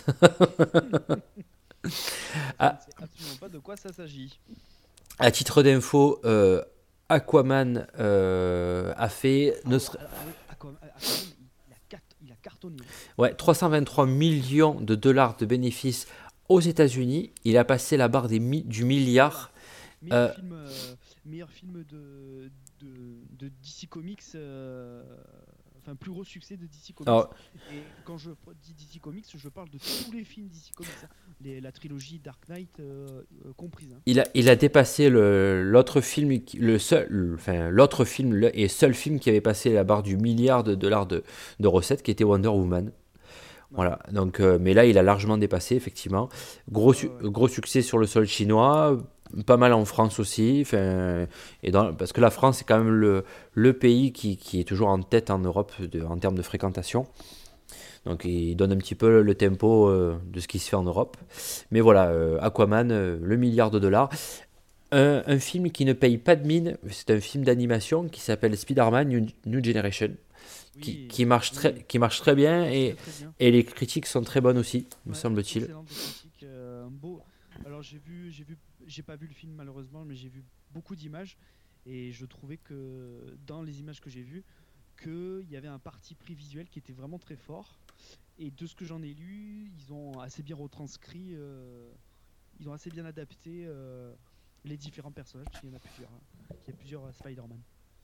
S2: Je ne
S1: À,
S2: sais absolument pas de quoi ça s'agit.
S1: à titre d'info, euh, Aquaman euh, a fait
S2: Ah
S1: ne
S2: oui,
S1: ser-
S2: ah, ah oui, Aquaman, Aquaman, il, il a cart- il a cartonné, hein.
S1: ouais, trois cent vingt-trois millions de dollars de bénéfices aux États-Unis. Il a passé la barre des mi- du
S2: Voilà.
S1: milliard.
S2: Meilleur
S1: Euh,
S2: film, euh, meilleur film de, de, de D C Comics, euh, enfin plus gros succès de D C Comics.
S1: alors,
S2: Et quand je dis D C Comics, je parle de tous les films D C Comics, hein. Les- la trilogie Dark Knight euh, euh, comprise, hein.
S1: il a, il a dépassé le- l'autre film, qui- le seul, le- enfin, l'autre film le- et seul film qui avait passé la barre du milliard de dollars de, de recettes, qui était Wonder Woman.
S2: Ouais.
S1: Voilà. Donc, euh, mais là, il a largement dépassé, effectivement. Gros,
S2: Ouais,
S1: su-
S2: ouais,
S1: gros succès sur le sol chinois, pas mal en France aussi. Enfin, et dans, parce que la France, c'est quand même le, le pays qui, qui est toujours en tête en Europe de- en termes de fréquentation. Donc, il donne un petit peu le tempo euh, de ce qui se fait en Europe. Mais voilà, euh, Aquaman, euh, le milliard de dollars. Un, un film qui ne paye pas de mine, c'est un film d'animation qui s'appelle Spider-Man New, New Generation, qui,
S2: oui,
S1: qui marche
S2: oui,
S1: très,
S2: oui.
S1: qui marche très bien,
S2: Marche très
S1: et,
S2: très bien.
S1: et les critiques sont très bonnes aussi, me
S2: Ouais,
S1: semble-t-il.
S2: excellente critique, euh, un beau. Alors j'ai vu, j'ai vu, j'ai pas vu le film malheureusement, mais j'ai vu beaucoup d'images et je trouvais que dans les images que j'ai vues, qu'il y avait un parti pris visuel qui était vraiment très fort. Et de ce que j'en ai lu, ils ont assez bien retranscrit, euh, ils ont assez bien adapté euh, les différents personnages, parce qu'il y en a plusieurs, hein. Il y a plusieurs euh, Spider-Man.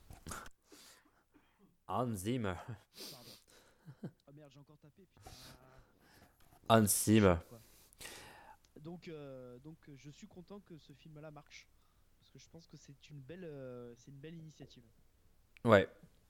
S1: Hans Zimmer.
S2: Pardon. Ah merde, j'ai encore tapé, putain.
S1: Hans
S2: C'est chaud,
S1: Zimmer.
S2: quoi. Donc, euh, donc euh, je suis content que ce film-là marche, parce que je pense que c'est une belle, euh, c'est une belle initiative.
S1: Ouais.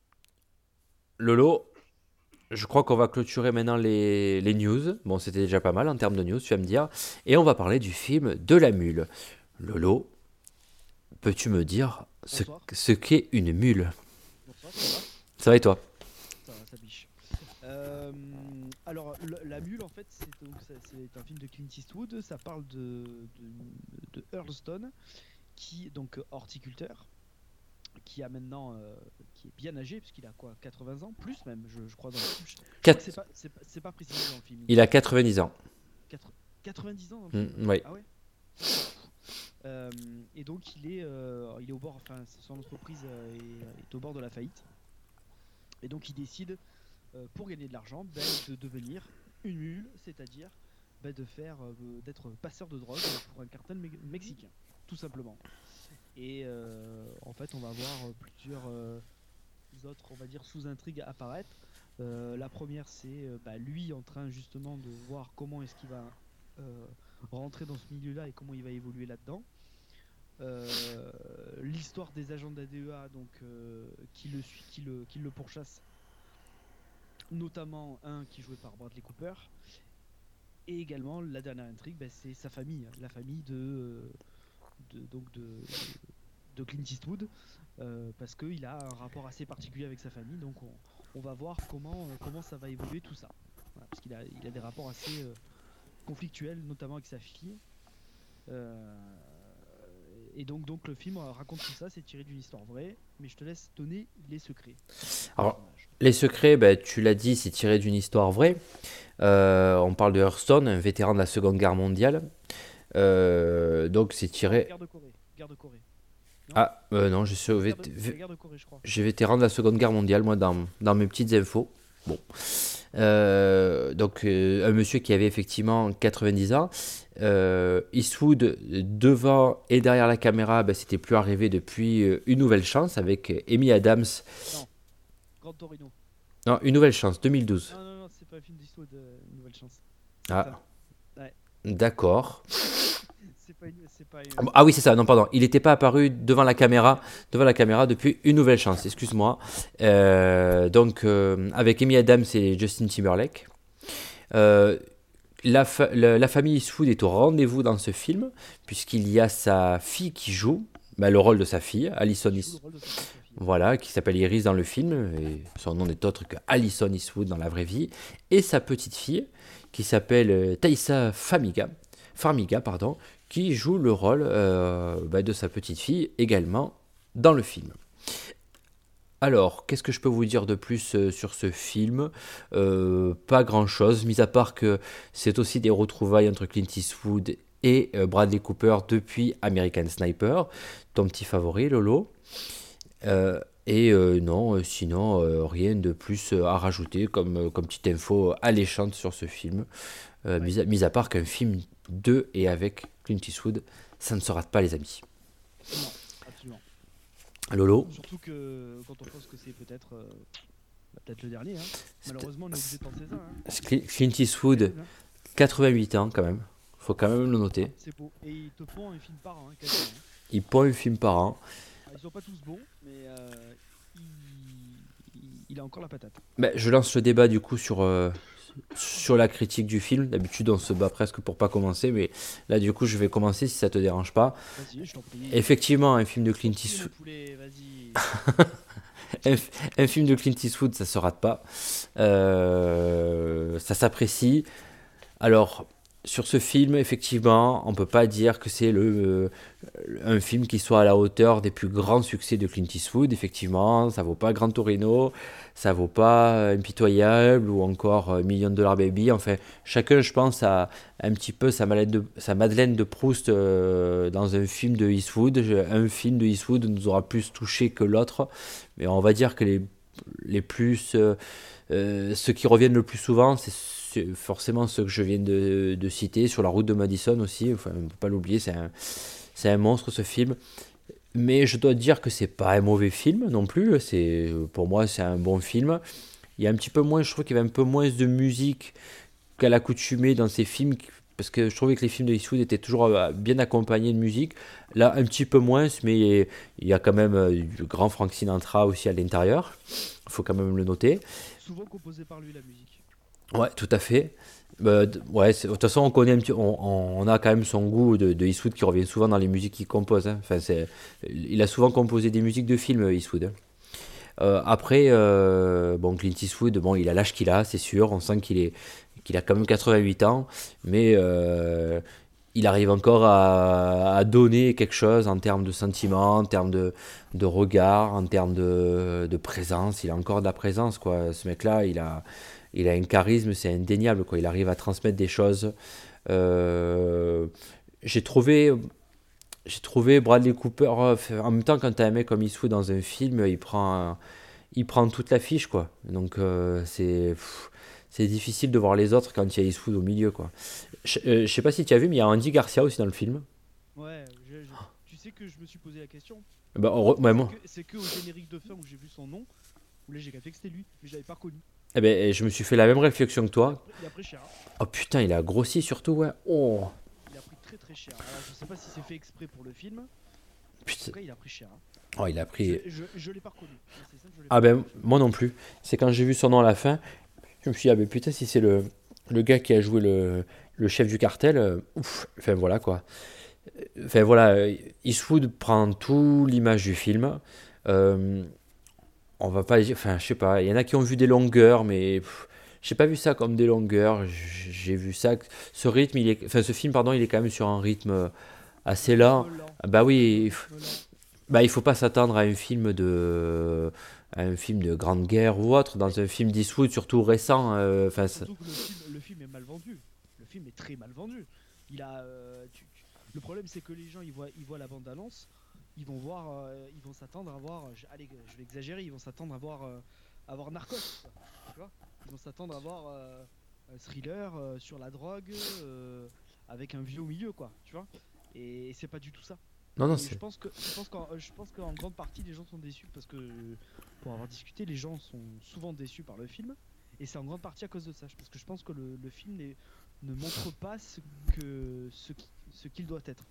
S1: Lolo, je crois qu'on va clôturer maintenant les, les news. Bon, c'était déjà pas mal en termes de news, tu vas me dire. Et on va parler du film De la mule. Lolo, peux-tu me dire ce,
S2: Bonsoir.
S1: ce qu'est une mule?
S2: Bonsoir, ça va?
S1: Ça va et toi?
S2: Ça va, ça biche. Euh, alors, le- La Mule, en fait, c'est donc ça- c'est un film de Clint Eastwood. Ça parle de, de, de Earl Stone, qui donc euh, horticulteur, qui a maintenant, euh, qui est bien âgé, puisqu'il a quoi, quatre-vingts ans, plus même, je, je crois dans le film. Je, je crois que c'est
S1: Quatre-
S2: pas, c'est pas, c'est pas précisé dans le film.
S1: Il a quatre-vingt-dix ans.
S2: Quatre- quatre-vingt-dix ans dans le film.
S1: Mm, oui.
S2: Ah ouais. Euh, et donc il est, euh, il est au bord, enfin son entreprise euh, est, est au bord de la faillite. Et donc il décide, euh, pour gagner de l'argent, ben, de devenir une mule, c'est-à-dire ben, de faire, euh, d'être passeur de drogue pour un cartel me- mexicain, tout simplement. Et euh, en fait, on va voir euh, plusieurs euh, autres, on va dire, sous-intrigues apparaître. Euh, la première, c'est euh, bah, lui en train justement de voir comment est-ce qu'il va euh, rentrer dans ce milieu-là et comment il va évoluer là-dedans. Euh, L'histoire des agents de la D E A donc, euh, qui, le suit, qui, le, qui le pourchassent, notamment un qui est joué par Bradley Cooper. Et également, la dernière intrigue, bah, c'est sa famille, la famille de, euh, de, donc de, de Clint Eastwood, euh, parce qu'il a un rapport assez particulier avec sa famille. Donc on, on va voir comment, euh, comment ça va évoluer tout ça. Voilà, parce qu'il a, il a des rapports assez euh, conflictuels, notamment avec sa fille. Euh, et donc, donc le film raconte tout ça, c'est tiré d'une histoire vraie, mais je te laisse donner les secrets des
S1: Alors,
S2: personnages.
S1: les secrets, ben, tu l'as dit, c'est tiré d'une histoire vraie. Euh, on parle de Hearthstone, un vétéran de la Seconde Guerre mondiale. Euh, donc c'est
S2: Non,
S1: tiré.
S2: guerre de Corée. Guerre de Corée. Non,
S1: Ah, euh, non, je suis au
S2: guerre
S1: vét-
S2: de, c'est la
S1: vé-
S2: guerre de Corée, je crois.
S1: j'ai vétéran de la Seconde Guerre mondiale, moi, dans, dans mes petites infos. Bon. Euh, donc, euh, un monsieur qui avait effectivement quatre-vingt-dix ans. Euh, Eastwood, devant et derrière la caméra, ben, c'était plus arrivé depuis euh, Une Nouvelle Chance avec Amy Adams.
S2: Non, Grand Torino.
S1: Non, Une Nouvelle Chance, deux mille douze.
S2: Non, non, non, c'est pas un film d'Eastwood, euh, Une Nouvelle Chance. C'est
S1: Ah,
S2: ça. Ouais.
S1: d'accord.
S2: C'est pas une. C'est pas
S1: Ah
S2: une.
S1: bon, ah oui, c'est ça, non, pardon. Il n'était pas apparu devant la caméra, devant la caméra depuis Une Nouvelle Chance, excuse-moi. Euh, donc, euh, avec Amy Adams et Justin Timberlake. Euh, la, fa- la, la famille Eastwood est au rendez-vous dans ce film, puisqu'il y a sa fille qui joue, bah, le rôle de sa fille, Alison
S2: Qui joue le
S1: Eastwood,
S2: rôle de sa propre fille.
S1: voilà, qui s'appelle Iris dans le film, et son nom n'est autre que Alison Eastwood dans la vraie vie, et sa petite fille, qui s'appelle euh, Taissa Farmiga, Farmiga, pardon, qui joue le rôle euh, bah, de sa petite fille également dans le film. Alors, qu'est-ce que je peux vous dire de plus euh, sur ce film? Euh, Pas grand-chose, mis à part que c'est aussi des retrouvailles entre Clint Eastwood et euh, Bradley Cooper depuis American Sniper, ton petit favori, Lolo. Euh, et euh, non, euh, sinon, euh, rien de plus euh, à rajouter comme, euh, comme petite info alléchante sur ce film. Euh,
S2: Ouais,
S1: mis, à, mis à part qu'un film de et avec Clint Eastwood, ça ne se rate pas, les amis.
S2: non, absolument.
S1: Lolo,
S2: Surtout que quand on pense que c'est peut-être euh, bah, peut-être le dernier, hein. Malheureusement, on est obligé de penser ça. Hein.
S1: Clint
S2: C'est
S1: Eastwood,
S2: terrible, hein.
S1: quatre-vingt-huit ans quand même. Faut quand même le noter.
S2: C'est beau. Et il te pond un film par an, hein, quasiment. Hein.
S1: Il pond un film par an.
S2: Ah, ils sont pas tous bons, mais euh, il... il- il a encore la patate.
S1: Ben, je lance le débat du coup sur, euh, sur la critique du film. D'habitude, on se bat presque pour pas commencer, mais là, du coup, je vais commencer si ça te dérange pas.
S2: Vas-y, je t'en prie.
S1: Effectivement, un film de
S2: Je
S1: Clint
S2: t'en prie, mon
S1: Eastwood,
S2: poulet, vas-y.
S1: un, f- un film de Clint Eastwood, ça se rate pas. Euh, ça s'apprécie. Alors, sur ce film, effectivement, on peut pas dire que c'est le, euh, un film qui soit à la hauteur des plus grands succès de Clint Eastwood. Effectivement, ça vaut pas Gran Torino, ça vaut pas Impitoyable ou encore euh, Million Dollar Baby. Enfin, chacun, je pense, a un petit peu sa Madeleine de, sa Madeleine de Proust euh, dans un film de Eastwood. Je- Un film de Eastwood nous aura plus touché que l'autre, mais on va dire que les, les plus euh, euh, ceux qui reviennent le plus souvent, c'est c'est forcément ceux que je viens de, de citer, sur la route de Madison aussi, enfin, on ne peut pas l'oublier, c'est un, c'est un monstre ce film. Mais je dois dire que c'est pas un mauvais film non plus, c'est, pour moi c'est un bon film. Il y a un petit peu moins, je trouve qu'il y avait un peu moins de musique qu'à l'accoutumée dans ces films, parce que je trouvais que les films de Eastwood étaient toujours euh, bien accompagnés de musique. Là, un petit peu moins, mais il y a quand même euh, du grand Frank Sinatra aussi à l'intérieur, il faut quand même le noter.
S2: Souvent composé par lui, la musique.
S1: Ouais, tout à fait. Bah, d- ouais, c'est- de toute façon, on connaît un petit, on, on- on a quand même son goût de, de Eastwood qui revient souvent dans les musiques qu'il compose. Hein. Enfin, c'est, il a souvent composé des musiques de films, Eastwood. Hein. Euh, après, euh, bon, Clint Eastwood, bon, il a l'âge qu'il a, c'est sûr. On sent qu'il est, qu'il a quand même quatre-vingt-huit ans, mais euh, il arrive encore à, à donner quelque chose en termes de sentiments, en termes de, de regard, en termes de, de présence. Il a encore de la présence, quoi. Ce mec-là, il a, il a un charisme, c'est indéniable, quoi. Il arrive à transmettre des choses. Euh, j'ai trouvé, j'ai trouvé Bradley Cooper, euh, en même temps, quand t'as un mec comme Eastwood dans un film, il prend, il prend toute l'affiche, quoi. Donc, euh, c'est, pff, c'est difficile de voir les autres quand il y a Eastwood au milieu, quoi. Je, euh, je sais pas si tu as vu, mais il y a Andy Garcia aussi dans le film.
S2: Ouais, je- je- tu sais que je me suis posé la question.
S1: Bah, heureux- ouais,
S2: C'est
S1: moi,
S2: que, c'est que au générique de fin où j'ai vu son nom, où là j'ai capté que c'était lui, mais je l'avais pas reconnu.
S1: eh ben, je me suis fait la même réflexion que
S2: Il a,
S1: toi.
S2: pris- il a pris cher. Hein.
S1: Oh putain, il a grossi surtout, ouais. Oh,
S2: Il a pris très très cher. Alors je sais pas si c'est fait exprès pour le film. En tout
S1: putain.
S2: cas, il a pris cher. Hein.
S1: Oh, il a
S2: Je,
S1: pris.
S2: je, je l'ai pas reconnu. C'est simple, je l'ai
S1: Ah
S2: pas
S1: ben,
S2: reconnu.
S1: moi non plus. C'est quand j'ai vu son nom à la fin, je me suis dit, ah ben putain, si c'est le, le gars qui a joué le, le chef du cartel, euh, ouf, enfin voilà quoi. Enfin voilà, euh, Eastwood prend tout l'image du film. Euh, on va pas dire, enfin je sais pas, il y en a qui ont vu des longueurs, mais pff, j'ai pas vu ça comme des longueurs. J- J'ai vu ça, ce rythme, il est, enfin ce film, pardon, il est quand même sur un rythme assez lent.
S2: Rythme lent.
S1: Ah bah oui, il f-
S2: Rythme lent.
S1: bah il faut pas s'attendre à un film de, à un film de grande guerre ou autre, dans un film d'Eastwood, surtout récent. euh, Enfin, ça-
S2: Surtout que le film, le film est mal vendu. Le film est très mal vendu. Il a, euh, tu- tu- Le problème, c'est que les gens, ils voient, ils voient la bande-annonce, ils vont voir, euh, ils vont s'attendre à voir. je- Allez, je vais exagérer, ils vont s'attendre à voir, euh, à voir Narcos. Quoi, tu vois. Ils vont s'attendre à voir euh, un thriller euh, sur la drogue euh, avec un vieux au milieu, quoi. Tu vois. Et c'est pas du tout ça.
S1: non non
S2: Et je
S1: c'est.
S2: pense que je pense qu'en je pense qu'en grande partie les gens sont déçus parce que pour avoir discuté, les gens sont souvent déçus par le film et c'est en grande partie à cause de ça. Parce que je pense que le, le film n'est- ne montre pas ce que ce qui- ce qu'il doit être.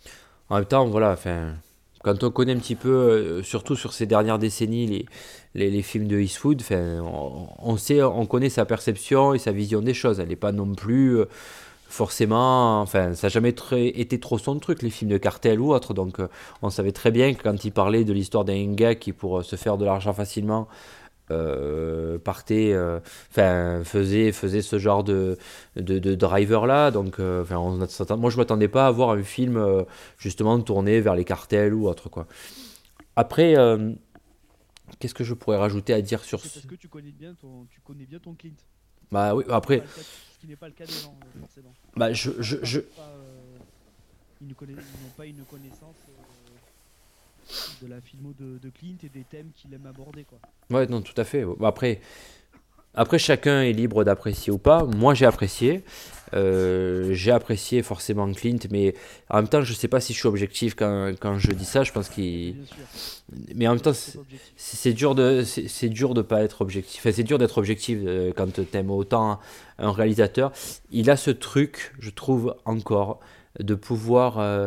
S1: En même temps, voilà, enfin, quand on connaît un petit peu, euh, surtout sur ces dernières décennies, les, les, les films de Eastwood, enfin, on, on sait, on connaît sa perception et sa vision des choses. Elle n'est pas non plus euh, forcément, enfin, ça n'a jamais très- été trop son truc, les films de cartel ou autres. Donc, euh, on savait très bien que quand il parlait de l'histoire d'un gars qui, pour euh, se faire de l'argent facilement, euh, partait, euh, enfin faisait, faisait ce genre de, de, de driver-là. Donc, euh, enfin, on s'attend- moi, je m'attendais pas à voir un film euh, justement tourné vers les cartels ou autre, quoi. Après, euh, qu'est-ce que je pourrais rajouter à dire sur
S2: C'est
S1: ce...
S2: parce que tu connais bien ton, tu connais bien ton Clint.
S1: Bah oui,
S2: Ce qui n'est
S1: après,
S2: pas le cas, ce qui n'est pas le cas des gens, euh, forcément.
S1: bah,
S2: La
S1: je,
S2: plupart
S1: je, je,
S2: connaissent pas, euh, ils ne connaissent, ils n'ont pas une connaissance euh, de la filmo de, de Clint et des thèmes qu'il aime aborder, quoi.
S1: ouais, non, tout à fait. Bah, après, après, chacun est libre d'apprécier ou pas. Moi, j'ai apprécié. Euh, j'ai apprécié forcément Clint, mais en même temps, je sais pas si je suis objectif quand, quand je dis ça. Je pense
S2: Mais
S1: qu'il.
S2: bien sûr,
S1: Mais en même
S2: bien
S1: temps,
S2: sûr que t'es
S1: c'est
S2: pas objectif.
S1: c'est dur de, c'est c'est dur de pas être objectif. Enfin, c'est dur d'être objectif euh, quand t'aimes autant un réalisateur. Il a ce truc, je trouve encore, de pouvoir euh,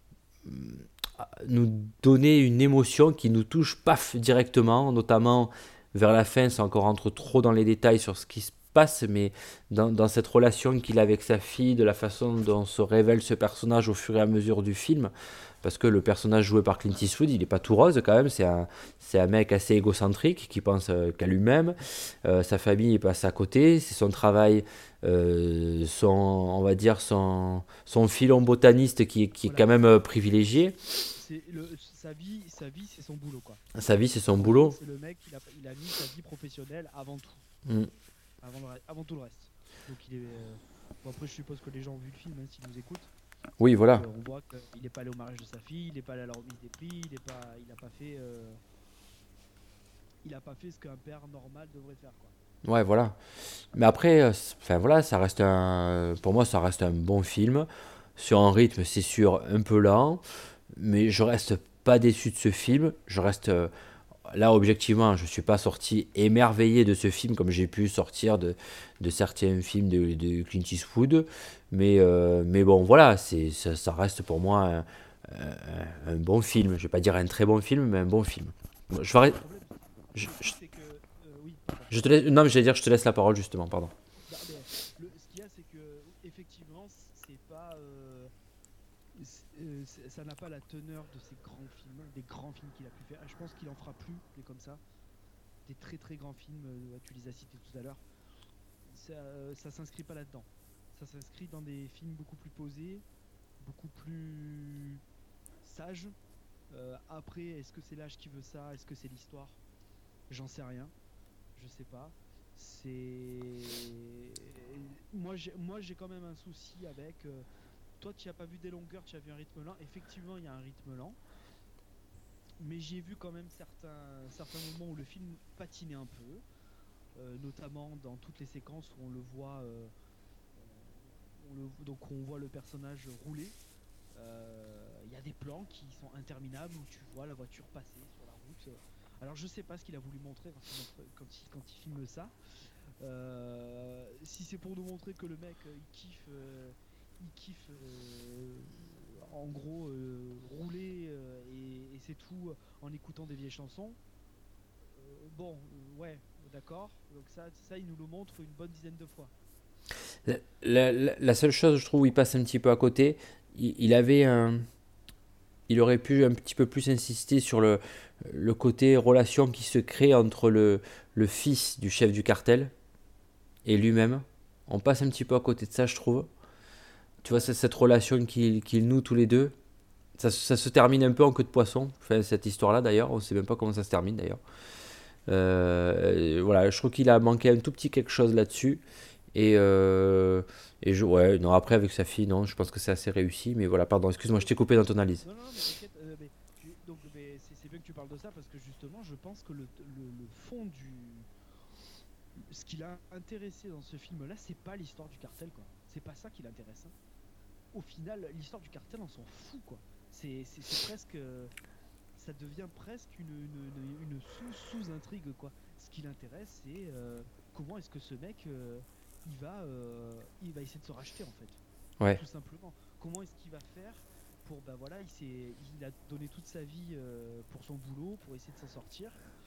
S1: nous donner une émotion qui nous touche paf directement, notamment vers la fin, c'est encore rentre trop dans les détails sur ce qui se passe, mais dans, dans cette relation qu'il a avec sa fille, de la façon dont se révèle ce personnage au fur et à mesure du film, parce que le personnage joué par Clint Eastwood, il n'est pas tout rose quand même, c'est un, c'est un mec assez égocentrique qui pense euh, qu'à lui-même, euh, sa famille passe à côté, c'est son travail, euh, son, on va dire son, son filon botaniste qui, est- qui est
S2: Voilà,
S1: quand même euh, privilégié.
S2: c'est le, sa vie, sa vie, c'est son boulot, quoi.
S1: Sa vie, c'est son
S2: En gros,
S1: boulot.
S2: c'est le mec, il a, il a mis sa vie professionnelle avant tout,
S1: Mm.
S2: avant, le re- avant tout le reste. Donc il est. euh, Bon, après, je suppose que les gens ont vu le film, hein, s'ils nous écoutent.
S1: Oui,
S2: Donc
S1: voilà.
S2: euh, on voit qu'il n'est pas allé au mariage de sa fille, il n'est pas allé à la remise des prix, il n'est pas, il a pas fait, euh, il a pas fait ce qu'un père normal devrait faire, quoi.
S1: Ouais, voilà. Mais après, euh, c- enfin voilà, ça reste un, pour moi, ça reste un bon film. Sur un rythme, c'est sûr, un peu lent, mais je reste pas déçu de ce film. Je reste euh, là, objectivement, je suis pas sorti émerveillé de ce film comme j'ai pu sortir de, de certains films de, de Clint Eastwood. Mais, euh, mais bon, voilà, c'est, ça, ça reste pour moi un, un- un bon film. Je vais pas dire un très bon film, mais un bon film. Je vais
S2: Mais le
S1: arrêter-
S2: problème, le
S1: je,
S2: souci,
S1: je-
S2: c'est que, euh, oui, pardon.
S1: je te laisse, non, mais j'allais dire, je te laisse la parole justement, pardon.
S2: Bah, mais le, ce qu'il y a, c'est que effectivement, c'est pas, euh, c'est- euh, c'est- ça n'a pas la teneur de ces grands films, des grands films qu'il a pu faire. Ah, je pense qu'il en fera plus, des comme ça, des très très grands films. euh, ouais, tu les as cités tout à l'heure. Ça, euh, ça s'inscrit pas là-dedans. Ça s'inscrit dans des films beaucoup plus posés, beaucoup plus sages. Euh, après, est-ce que c'est l'âge qui veut ça? Est-ce que c'est l'histoire? J'en sais rien. Je sais pas. C'est moi j'ai moi j'ai quand même un souci avec euh, toi tu as pas vu des longueurs, tu as vu un rythme lent. Effectivement, il y a un rythme lent, mais j'ai vu quand même certains certains moments où le film patinait un peu, euh, notamment dans toutes les séquences où on le voit euh, on le, donc on voit le personnage rouler. Euh, Il y a des plans qui sont interminables où tu vois la voiture passer sur la route. Alors je sais pas ce qu'il a voulu montrer quand il, montre- quand il, quand il filme ça. Euh, si c'est pour nous montrer que le mec euh, il kiffe, euh, il kiffe euh, en gros euh, rouler euh, et, et c'est tout euh, en écoutant des vieilles chansons. Euh, bon, euh, ouais, d'accord. Donc ça, ça, il nous le montre une bonne dizaine de fois.
S1: La, la- la seule chose, je trouve, où il passe un petit peu à côté, il, il avait un, il aurait pu un petit peu plus insister sur le, le côté relation qui se crée entre le, le fils du chef du cartel et lui-même. On passe un petit peu à côté de ça, je trouve. Tu vois, c'est cette relation qu'ils qu'ils nouent tous les deux. Ça, ça se termine un peu en queue de poisson, enfin, cette histoire-là d'ailleurs. On ne sait même pas comment ça se termine d'ailleurs. Euh, voilà, je trouve qu'il a manqué un tout petit quelque chose là-dessus. Et, euh, et je, ouais, non, après avec sa fille, non, je pense que c'est assez réussi. Mais voilà, pardon, excuse-moi, je t'ai coupé dans ton analyse.
S2: Non, non, mais t'inquiète. euh, mais tu- donc, mais c'est c'est bien que tu parles de ça parce que justement, je pense que le, le, le fond du, ce qui l'a intéressé dans ce film-là, c'est pas l'histoire du cartel, quoi. C'est pas ça qui l'intéresse, hein. Au final, l'histoire du cartel, on s'en fout, quoi. C'est c'est- c'est presque, euh, ça devient presque une, une, une- une sous sous intrigue, quoi. Ce qui l'intéresse, c'est euh, comment est-ce que ce mec, euh, il va, euh, il va essayer de se racheter, en fait,
S1: Ouais,
S2: tout simplement. Comment est-ce qu'il va faire pour, bah voilà, il s'est, il a donné toute sa vie euh, pour son boulot, pour essayer de s'en sortir.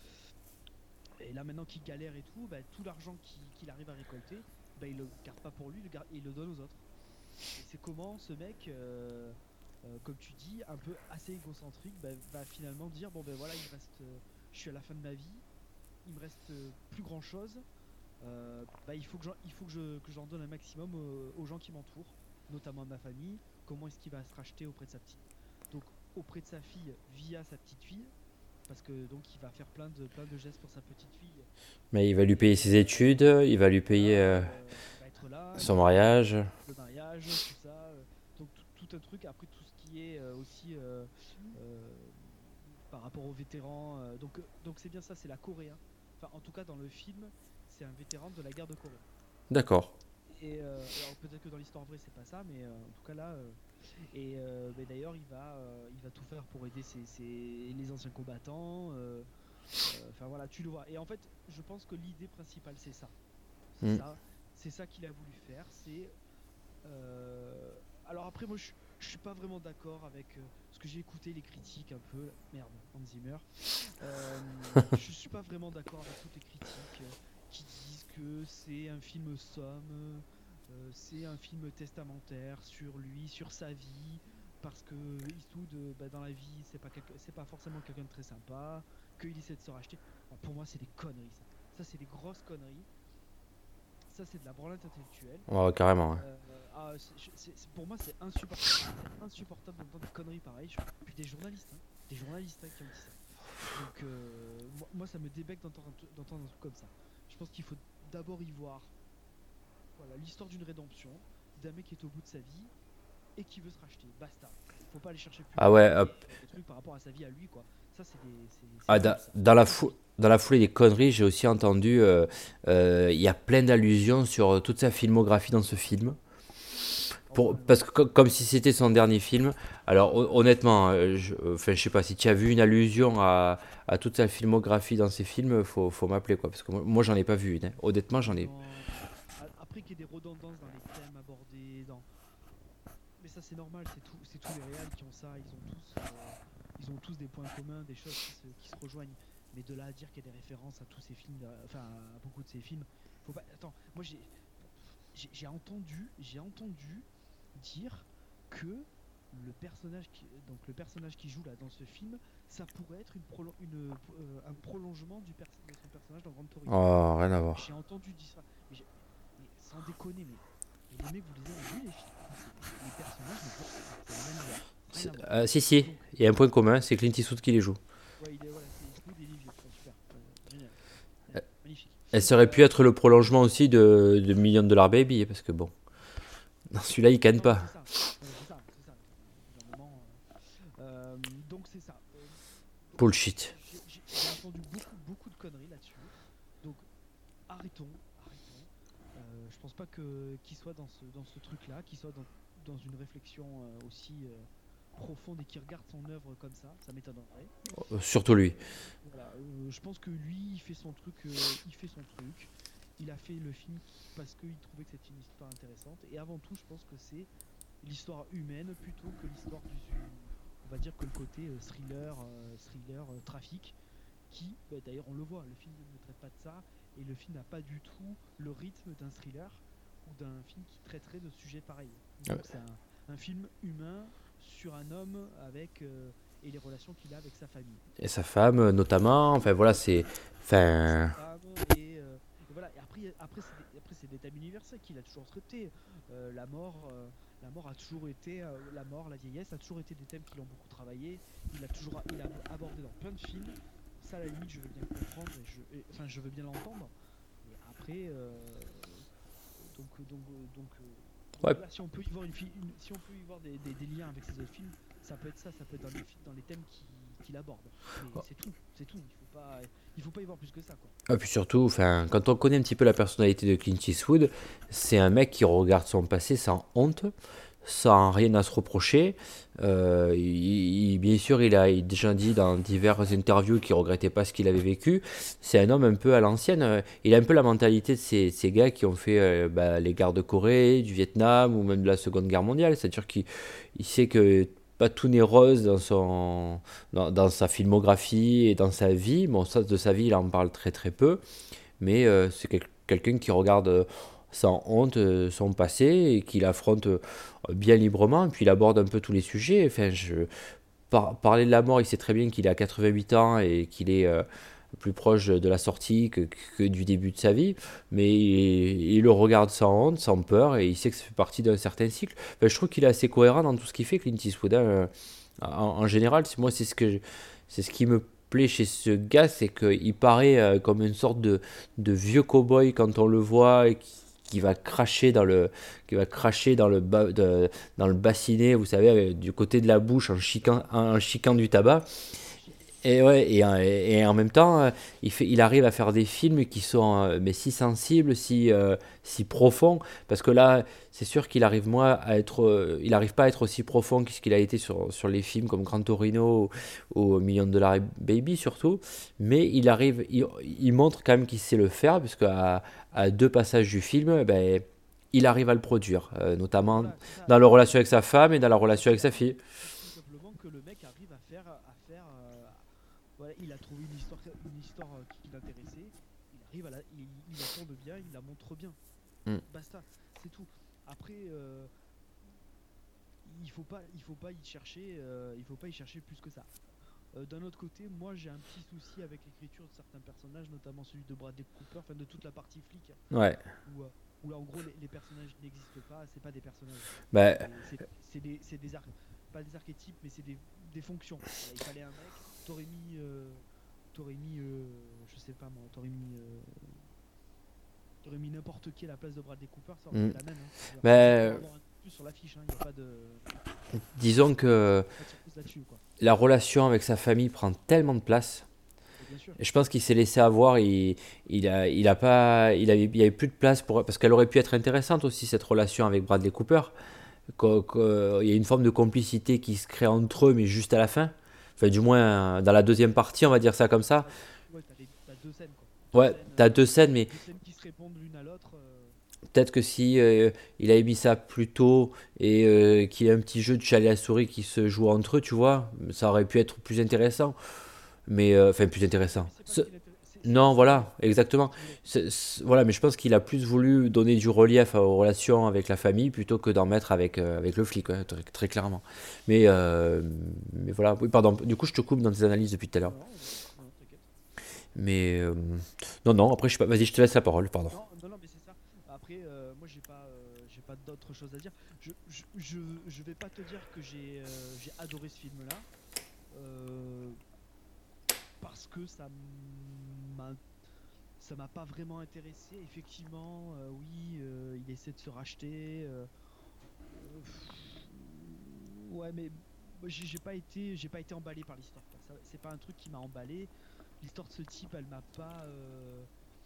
S2: Et là maintenant qu'il galère et tout, bah, tout l'argent qu'il qu'il arrive à récolter, bah, il le garde pas pour lui, il le, garde, il le donne aux autres. Et c'est comment ce mec, euh, euh, comme tu dis, un peu assez égocentrique, bah, va finalement dire bon ben voilà, il reste, euh, je suis à la fin de ma vie, il me reste euh, plus grand chose. Euh, bah, il faut que j'en, il faut que je, que j'en donne un maximum euh, aux gens qui m'entourent, notamment à ma famille. Comment est-ce qu'il va se racheter auprès de sa petite, donc auprès de sa fille via sa petite fille, parce que donc il va faire plein de plein de gestes pour sa petite fille.
S1: Mais il va lui
S2: Et
S1: payer ses
S2: euh,
S1: études, il va lui payer
S2: voilà,
S1: euh,
S2: euh, il va être là, il
S1: son
S2: va faire euh,
S1: mariage.
S2: le mariage, tout ça. euh, donc tout, tout un truc. Après tout ce qui est euh, aussi euh, euh, par rapport aux vétérans. euh, donc euh, donc c'est bien ça, c'est la Corée, hein. Enfin en tout cas dans le film, c'est un vétéran de la guerre de Corée.
S1: D'accord.
S2: Et euh, alors peut-être que dans l'histoire vraie c'est pas ça, mais euh, en tout cas là. euh, et euh, mais d'ailleurs il va euh, il va tout faire pour aider ses, ses- les anciens combattants. euh, euh, Enfin voilà, tu le vois. Et en fait, je pense que l'idée principale c'est ça. C'est
S1: Hmm.
S2: ça. C'est ça qu'il a voulu faire. C'est euh, alors après moi je, je suis pas vraiment d'accord avec euh, ce que j'ai écouté les critiques un peu. Merde, Hans Zimmer. Euh, je suis pas vraiment d'accord avec toutes les critiques euh, qui disent que c'est un film somme, euh, c'est un film testamentaire sur lui, sur sa vie, parce que Eastwood, euh, bah, dans la vie, c'est pas quelqu'un- c'est pas forcément quelqu'un de très sympa, qu'il essaie de se racheter. Bah, pour moi, c'est des conneries, ça. Ça, c'est des grosses conneries. Ça, c'est de la branlette intellectuelle.
S1: Ouais, carrément. Ouais.
S2: Euh, ah, c'est- je- c'est- c'est- pour moi, c'est insupportable. C'est insupportable d'entendre des conneries pareilles. Je- Puis des journalistes, hein. Des journalistes hein, qui ont dit ça. Donc, euh, moi, moi, ça me débecte d'entendre un, tru- d'entendre un truc comme ça. Je pense qu'il faut d'abord y voir voilà, l'histoire d'une rédemption, d'un mec qui est au bout de sa vie et qui veut se racheter. Basta. Faut pas aller chercher plus
S1: Ah
S2: loin
S1: ouais,
S2: des,
S1: hop.
S2: des trucs par rapport à sa vie à lui, quoi. Ça, c'est des, c'est, c'est
S1: Ah,
S2: nul,
S1: da-
S2: ça.
S1: dans, la
S2: C'est
S1: fou-
S2: nul.
S1: dans la foulée des conneries, j'ai aussi entendu, euh, euh, il y a plein d'allusions sur toute sa filmographie dans ce film.
S2: Oh,
S1: Pour,
S2: ouais, ouais.
S1: parce que co- comme si c'était son dernier film. Alors hon- honnêtement, euh, je, euh, enfin, je sais pas, si tu as vu une allusion à, à toute sa filmographie dans ses films, faut, faut m'appeler quoi. Parce que moi, moi, j'en ai pas vu une, hein. Honnêtement, j'en ai.
S2: Non. A- Après qu'il y ait des redondances dans les thèmes abordés, dans... mais ça c'est normal, c'est tout, c'est tous les réals qui ont ça, ils ont tous, euh, ils ont tous des points communs, des choses qui se, qui se rejoignent. Mais de là à dire qu'il y a des références à tous ces films, euh, enfin à beaucoup de ces films, faut pas. Attends, moi j'ai, j'ai j'ai entendu, j'ai entendu dire que le personnage qui, donc le personnage qui joue là dans ce film, ça pourrait être une prolo- une, euh, un prolongement du pers- de son personnage dans Gran Torino.
S1: Oh, rien à
S2: J'ai
S1: voir.
S2: entendu dire ça. Mais, j'ai- mais sans déconner, mais, mais les mecs, vous les avez vus les films. C'est- Les personnages, mais c'est c'est la même voix. Rien
S1: C'est-
S2: à voir.
S1: euh, si, si,
S2: Donc,
S1: il y a un point commun, c'est Clint Eastwood qui les joue.
S2: ouais, il est, voilà, c'est Eastwood et Livio. Enfin, super. Euh, génial.
S1: Euh,
S2: Génial. Magnifique.
S1: Elle aurait pu
S2: Euh,
S1: être le prolongement aussi de, de Million Dollar Baby, parce que bon, dans celui-là, il canne
S2: non, mais
S1: pas.
S2: c'est ça. Non, mais c'est ça. C'est ça. Au bout d'un moment, euh, euh, donc, c'est ça. Euh, donc,
S1: Bullshit.
S2: j'ai j'ai- j'ai entendu beaucoup, beaucoup de conneries là-dessus. Donc, arrêtons. Arrêtons. Euh, je pense pas que qu'il soit dans ce, dans ce truc-là, qu'il soit dans, dans une réflexion euh, aussi euh, profonde et qu'il regarde son œuvre comme ça, ça m'étonnerait.
S1: Euh, Surtout lui.
S2: Voilà, euh, je pense que lui, il fait son truc, euh, il fait son truc. Il a fait le film parce qu'il trouvait que c'était une histoire intéressante. Et avant tout, je pense que c'est l'histoire humaine plutôt que l'histoire du, on va dire que le côté euh, thriller, euh, thriller, euh, trafic, qui, bah, d'ailleurs, on le voit, le film ne traite pas de ça, et le film n'a pas du tout le rythme d'un thriller ou d'un film qui traiterait de sujets pareils.
S1: Ah
S2: Donc
S1: ouais.
S2: c'est un, un film humain sur un homme avec euh, et les relations qu'il a avec sa famille,
S1: Et sa femme, euh, notamment. Enfin, voilà, c'est.
S2: sa
S1: Enfin.
S2: femme et, euh, et voilà. Et après, après c'est des, après c'est des thèmes universels qu'il a toujours traité. Euh, la mort, euh, la mort a toujours été, euh, la mort, la vieillesse a toujours été des thèmes qui l'ont beaucoup travaillé. Il a toujours, il a abordé dans plein de films. Ça, à la limite, je veux bien le comprendre, et je, et- enfin, je veux bien l'entendre. Mais après, euh, donc, donc, euh, donc, euh, donc
S1: Ouais.
S2: voilà, si on peut y voir une, fi- une- si on peut y voir des, des- des liens avec ces autres films, ça peut être ça, ça peut être dans les, fi- dans les thèmes qui- qu'il aborde. Mais c'est tout, c'est tout. Il faut pas, il faut pas y voir plus que ça, quoi.
S1: Et puis surtout, enfin, quand on connaît un petit peu la personnalité de Clint Eastwood, c'est un mec qui regarde son passé sans honte, sans rien à se reprocher. Euh, il- il- bien sûr, il a il a déjà dit dans diverses interviews qu'il regrettait pas ce qu'il avait vécu. C'est un homme un peu à l'ancienne. euh, Il a un peu la mentalité de ces, ces gars qui ont fait euh, bah, les guerres de Corée, du Vietnam ou même de la Seconde Guerre mondiale. C'est-à-dire qu'il il sait que pas tout n'est rose dans son dans, dans sa filmographie et dans sa vie. Bon, ça, de sa vie, il en parle très très peu, mais euh, c'est quel- quelqu'un qui regarde euh, sans honte euh, son passé et qui l'affronte euh, bien librement, et puis il aborde un peu tous les sujets. Enfin, je, par- parler de la mort, il sait très bien qu'il a quatre-vingt-huit ans et qu'il est euh, plus proche de la sortie que, que du début de sa vie, mais il, il le regarde sans honte, sans peur, et il sait que ça fait partie d'un certain cycle. Enfin, je trouve qu'il est assez cohérent dans tout ce qu'il fait, Clint Eastwood, hein. En, en général, c'est- moi, c'est ce que je- c'est ce qui me plaît chez ce gars, c'est qu'il paraît euh, comme une sorte de, de vieux cow-boy quand on le voit, et qui, qui va cracher dans le, qui va cracher dans le, ba- de- dans le bassinet, vous savez, avec- du côté de la bouche en chiquant, en chiquant du tabac. Et ouais, et, en- et en même temps, euh, il fait, il arrive à faire des films qui sont euh, mais si sensibles, si, euh, si profonds, parce que là, c'est sûr qu'il arrive moins à être, euh, il arrive pas à être aussi profond que ce qu'il a été sur, sur les films comme Gran Torino ou, ou Million Dollar Baby surtout, mais il arrive, il, il montre quand même qu'il sait le faire, parce qu'à à deux passages du film, ben, il arrive à le produire, euh, notamment
S2: Voilà, c'est ça.
S1: dans la
S2: Et
S1: relation avec sa femme et dans la relation avec sa
S2: voilà,
S1: fille.
S2: tout, tout simplement que le mec arrive à faire, à faire, euh, voilà, il a trouvé une histoire, une histoire euh, qui l'intéressait. Il arrive à la, il, il la tourne bien, il la montre bien.
S1: Mm.
S2: Basta, c'est tout. Après, euh, il faut pas, il faut pas y chercher, euh, il faut pas y chercher plus que ça. Euh, D'un autre côté, moi j'ai un petit souci avec l'écriture de certains personnages, notamment celui de Bradley Cooper, enfin de toute la partie flic, hein,
S1: Ouais.
S2: où, euh, où là, en gros les, les personnages n'existent pas, c'est pas des personnages,
S1: Ben,
S2: c'est c'est- c'est des, c'est des arc- pas des archétypes, mais c'est des, des fonctions. Voilà, il fallait un mec, t'aurais mis, euh, t'aurais mis, euh, je sais pas moi, t'aurais mis, euh, t'aurais mis n'importe qui à la place de Bradley Cooper, ça aurait
S1: mm.
S2: été la même. Hein. C'est juste pour
S1: Ben,
S2: avoir un plus sur l'affiche, hein, il n'y a pas de,
S1: disons que
S2: pas de surprise là-dessus, quoi.
S1: la relation avec sa famille prend tellement de place.
S2: Et bien sûr.
S1: Et je pense qu'il s'est laissé avoir. Il, il a, il a pas, il avait, il y avait plus de place pour, parce qu'elle aurait pu être intéressante aussi, cette relation avec Bradley Cooper. Qu'au- qu'au- Il y a une forme de complicité qui se crée entre eux, mais juste à la fin. Enfin, du moins, dans la deuxième partie, on va dire ça comme ça.
S2: Ouais, ouais, t'as les- t'as deux scènes, quoi. Deux
S1: Ouais,
S2: scènes,
S1: t'as
S2: euh,
S1: deux scènes, mais
S2: deux scènes qui se répondent l'une à l'autre. euh,
S1: peut-être que si euh, il avait mis ça plus tôt et euh, qu'il y a un petit jeu de chat et la souris qui se joue entre eux, tu vois, ça aurait pu être plus intéressant. Mais euh, enfin, plus intéressant.
S2: Mais c'est pas ce
S1: Ce-
S2: qu'il a- c'est c'est pas
S1: Non,
S2: ce qu'il voulait.
S1: voilà,
S2: C'est pas
S1: exactement.
S2: ce qu'il voulait.
S1: C'est- c'est- voilà, mais je pense qu'il a plus voulu donner du relief aux relations avec la famille plutôt que d'en mettre avec, euh, avec le flic, ouais, très, très clairement. Mais, euh, mais voilà, oui, pardon. Du coup, je te coupe dans tes analyses depuis tout à l'heure.
S2: Non, non, non, t'inquiète.
S1: Mais euh, non, non. Après, je sais pas. Vas-y, je te laisse la parole. Pardon.
S2: Non, non, non, mais c'est ça. Après, euh, moi, j'ai pas, euh, j'ai pas d'autre chose à dire. Je, je, je, je vais pas te dire que j'ai, euh, j'ai adoré ce film-là, euh, parce que ça m'a, ça m'a pas vraiment intéressé. Effectivement, euh, oui, euh, il essaie de se racheter. euh, euh, pff, ouais, mais moi, j'ai j'ai pas été, j'ai pas été emballé par l'histoire, quoi. Ça- C'est pas un truc qui m'a emballé. L'histoire de ce type, elle m'a pas. euh,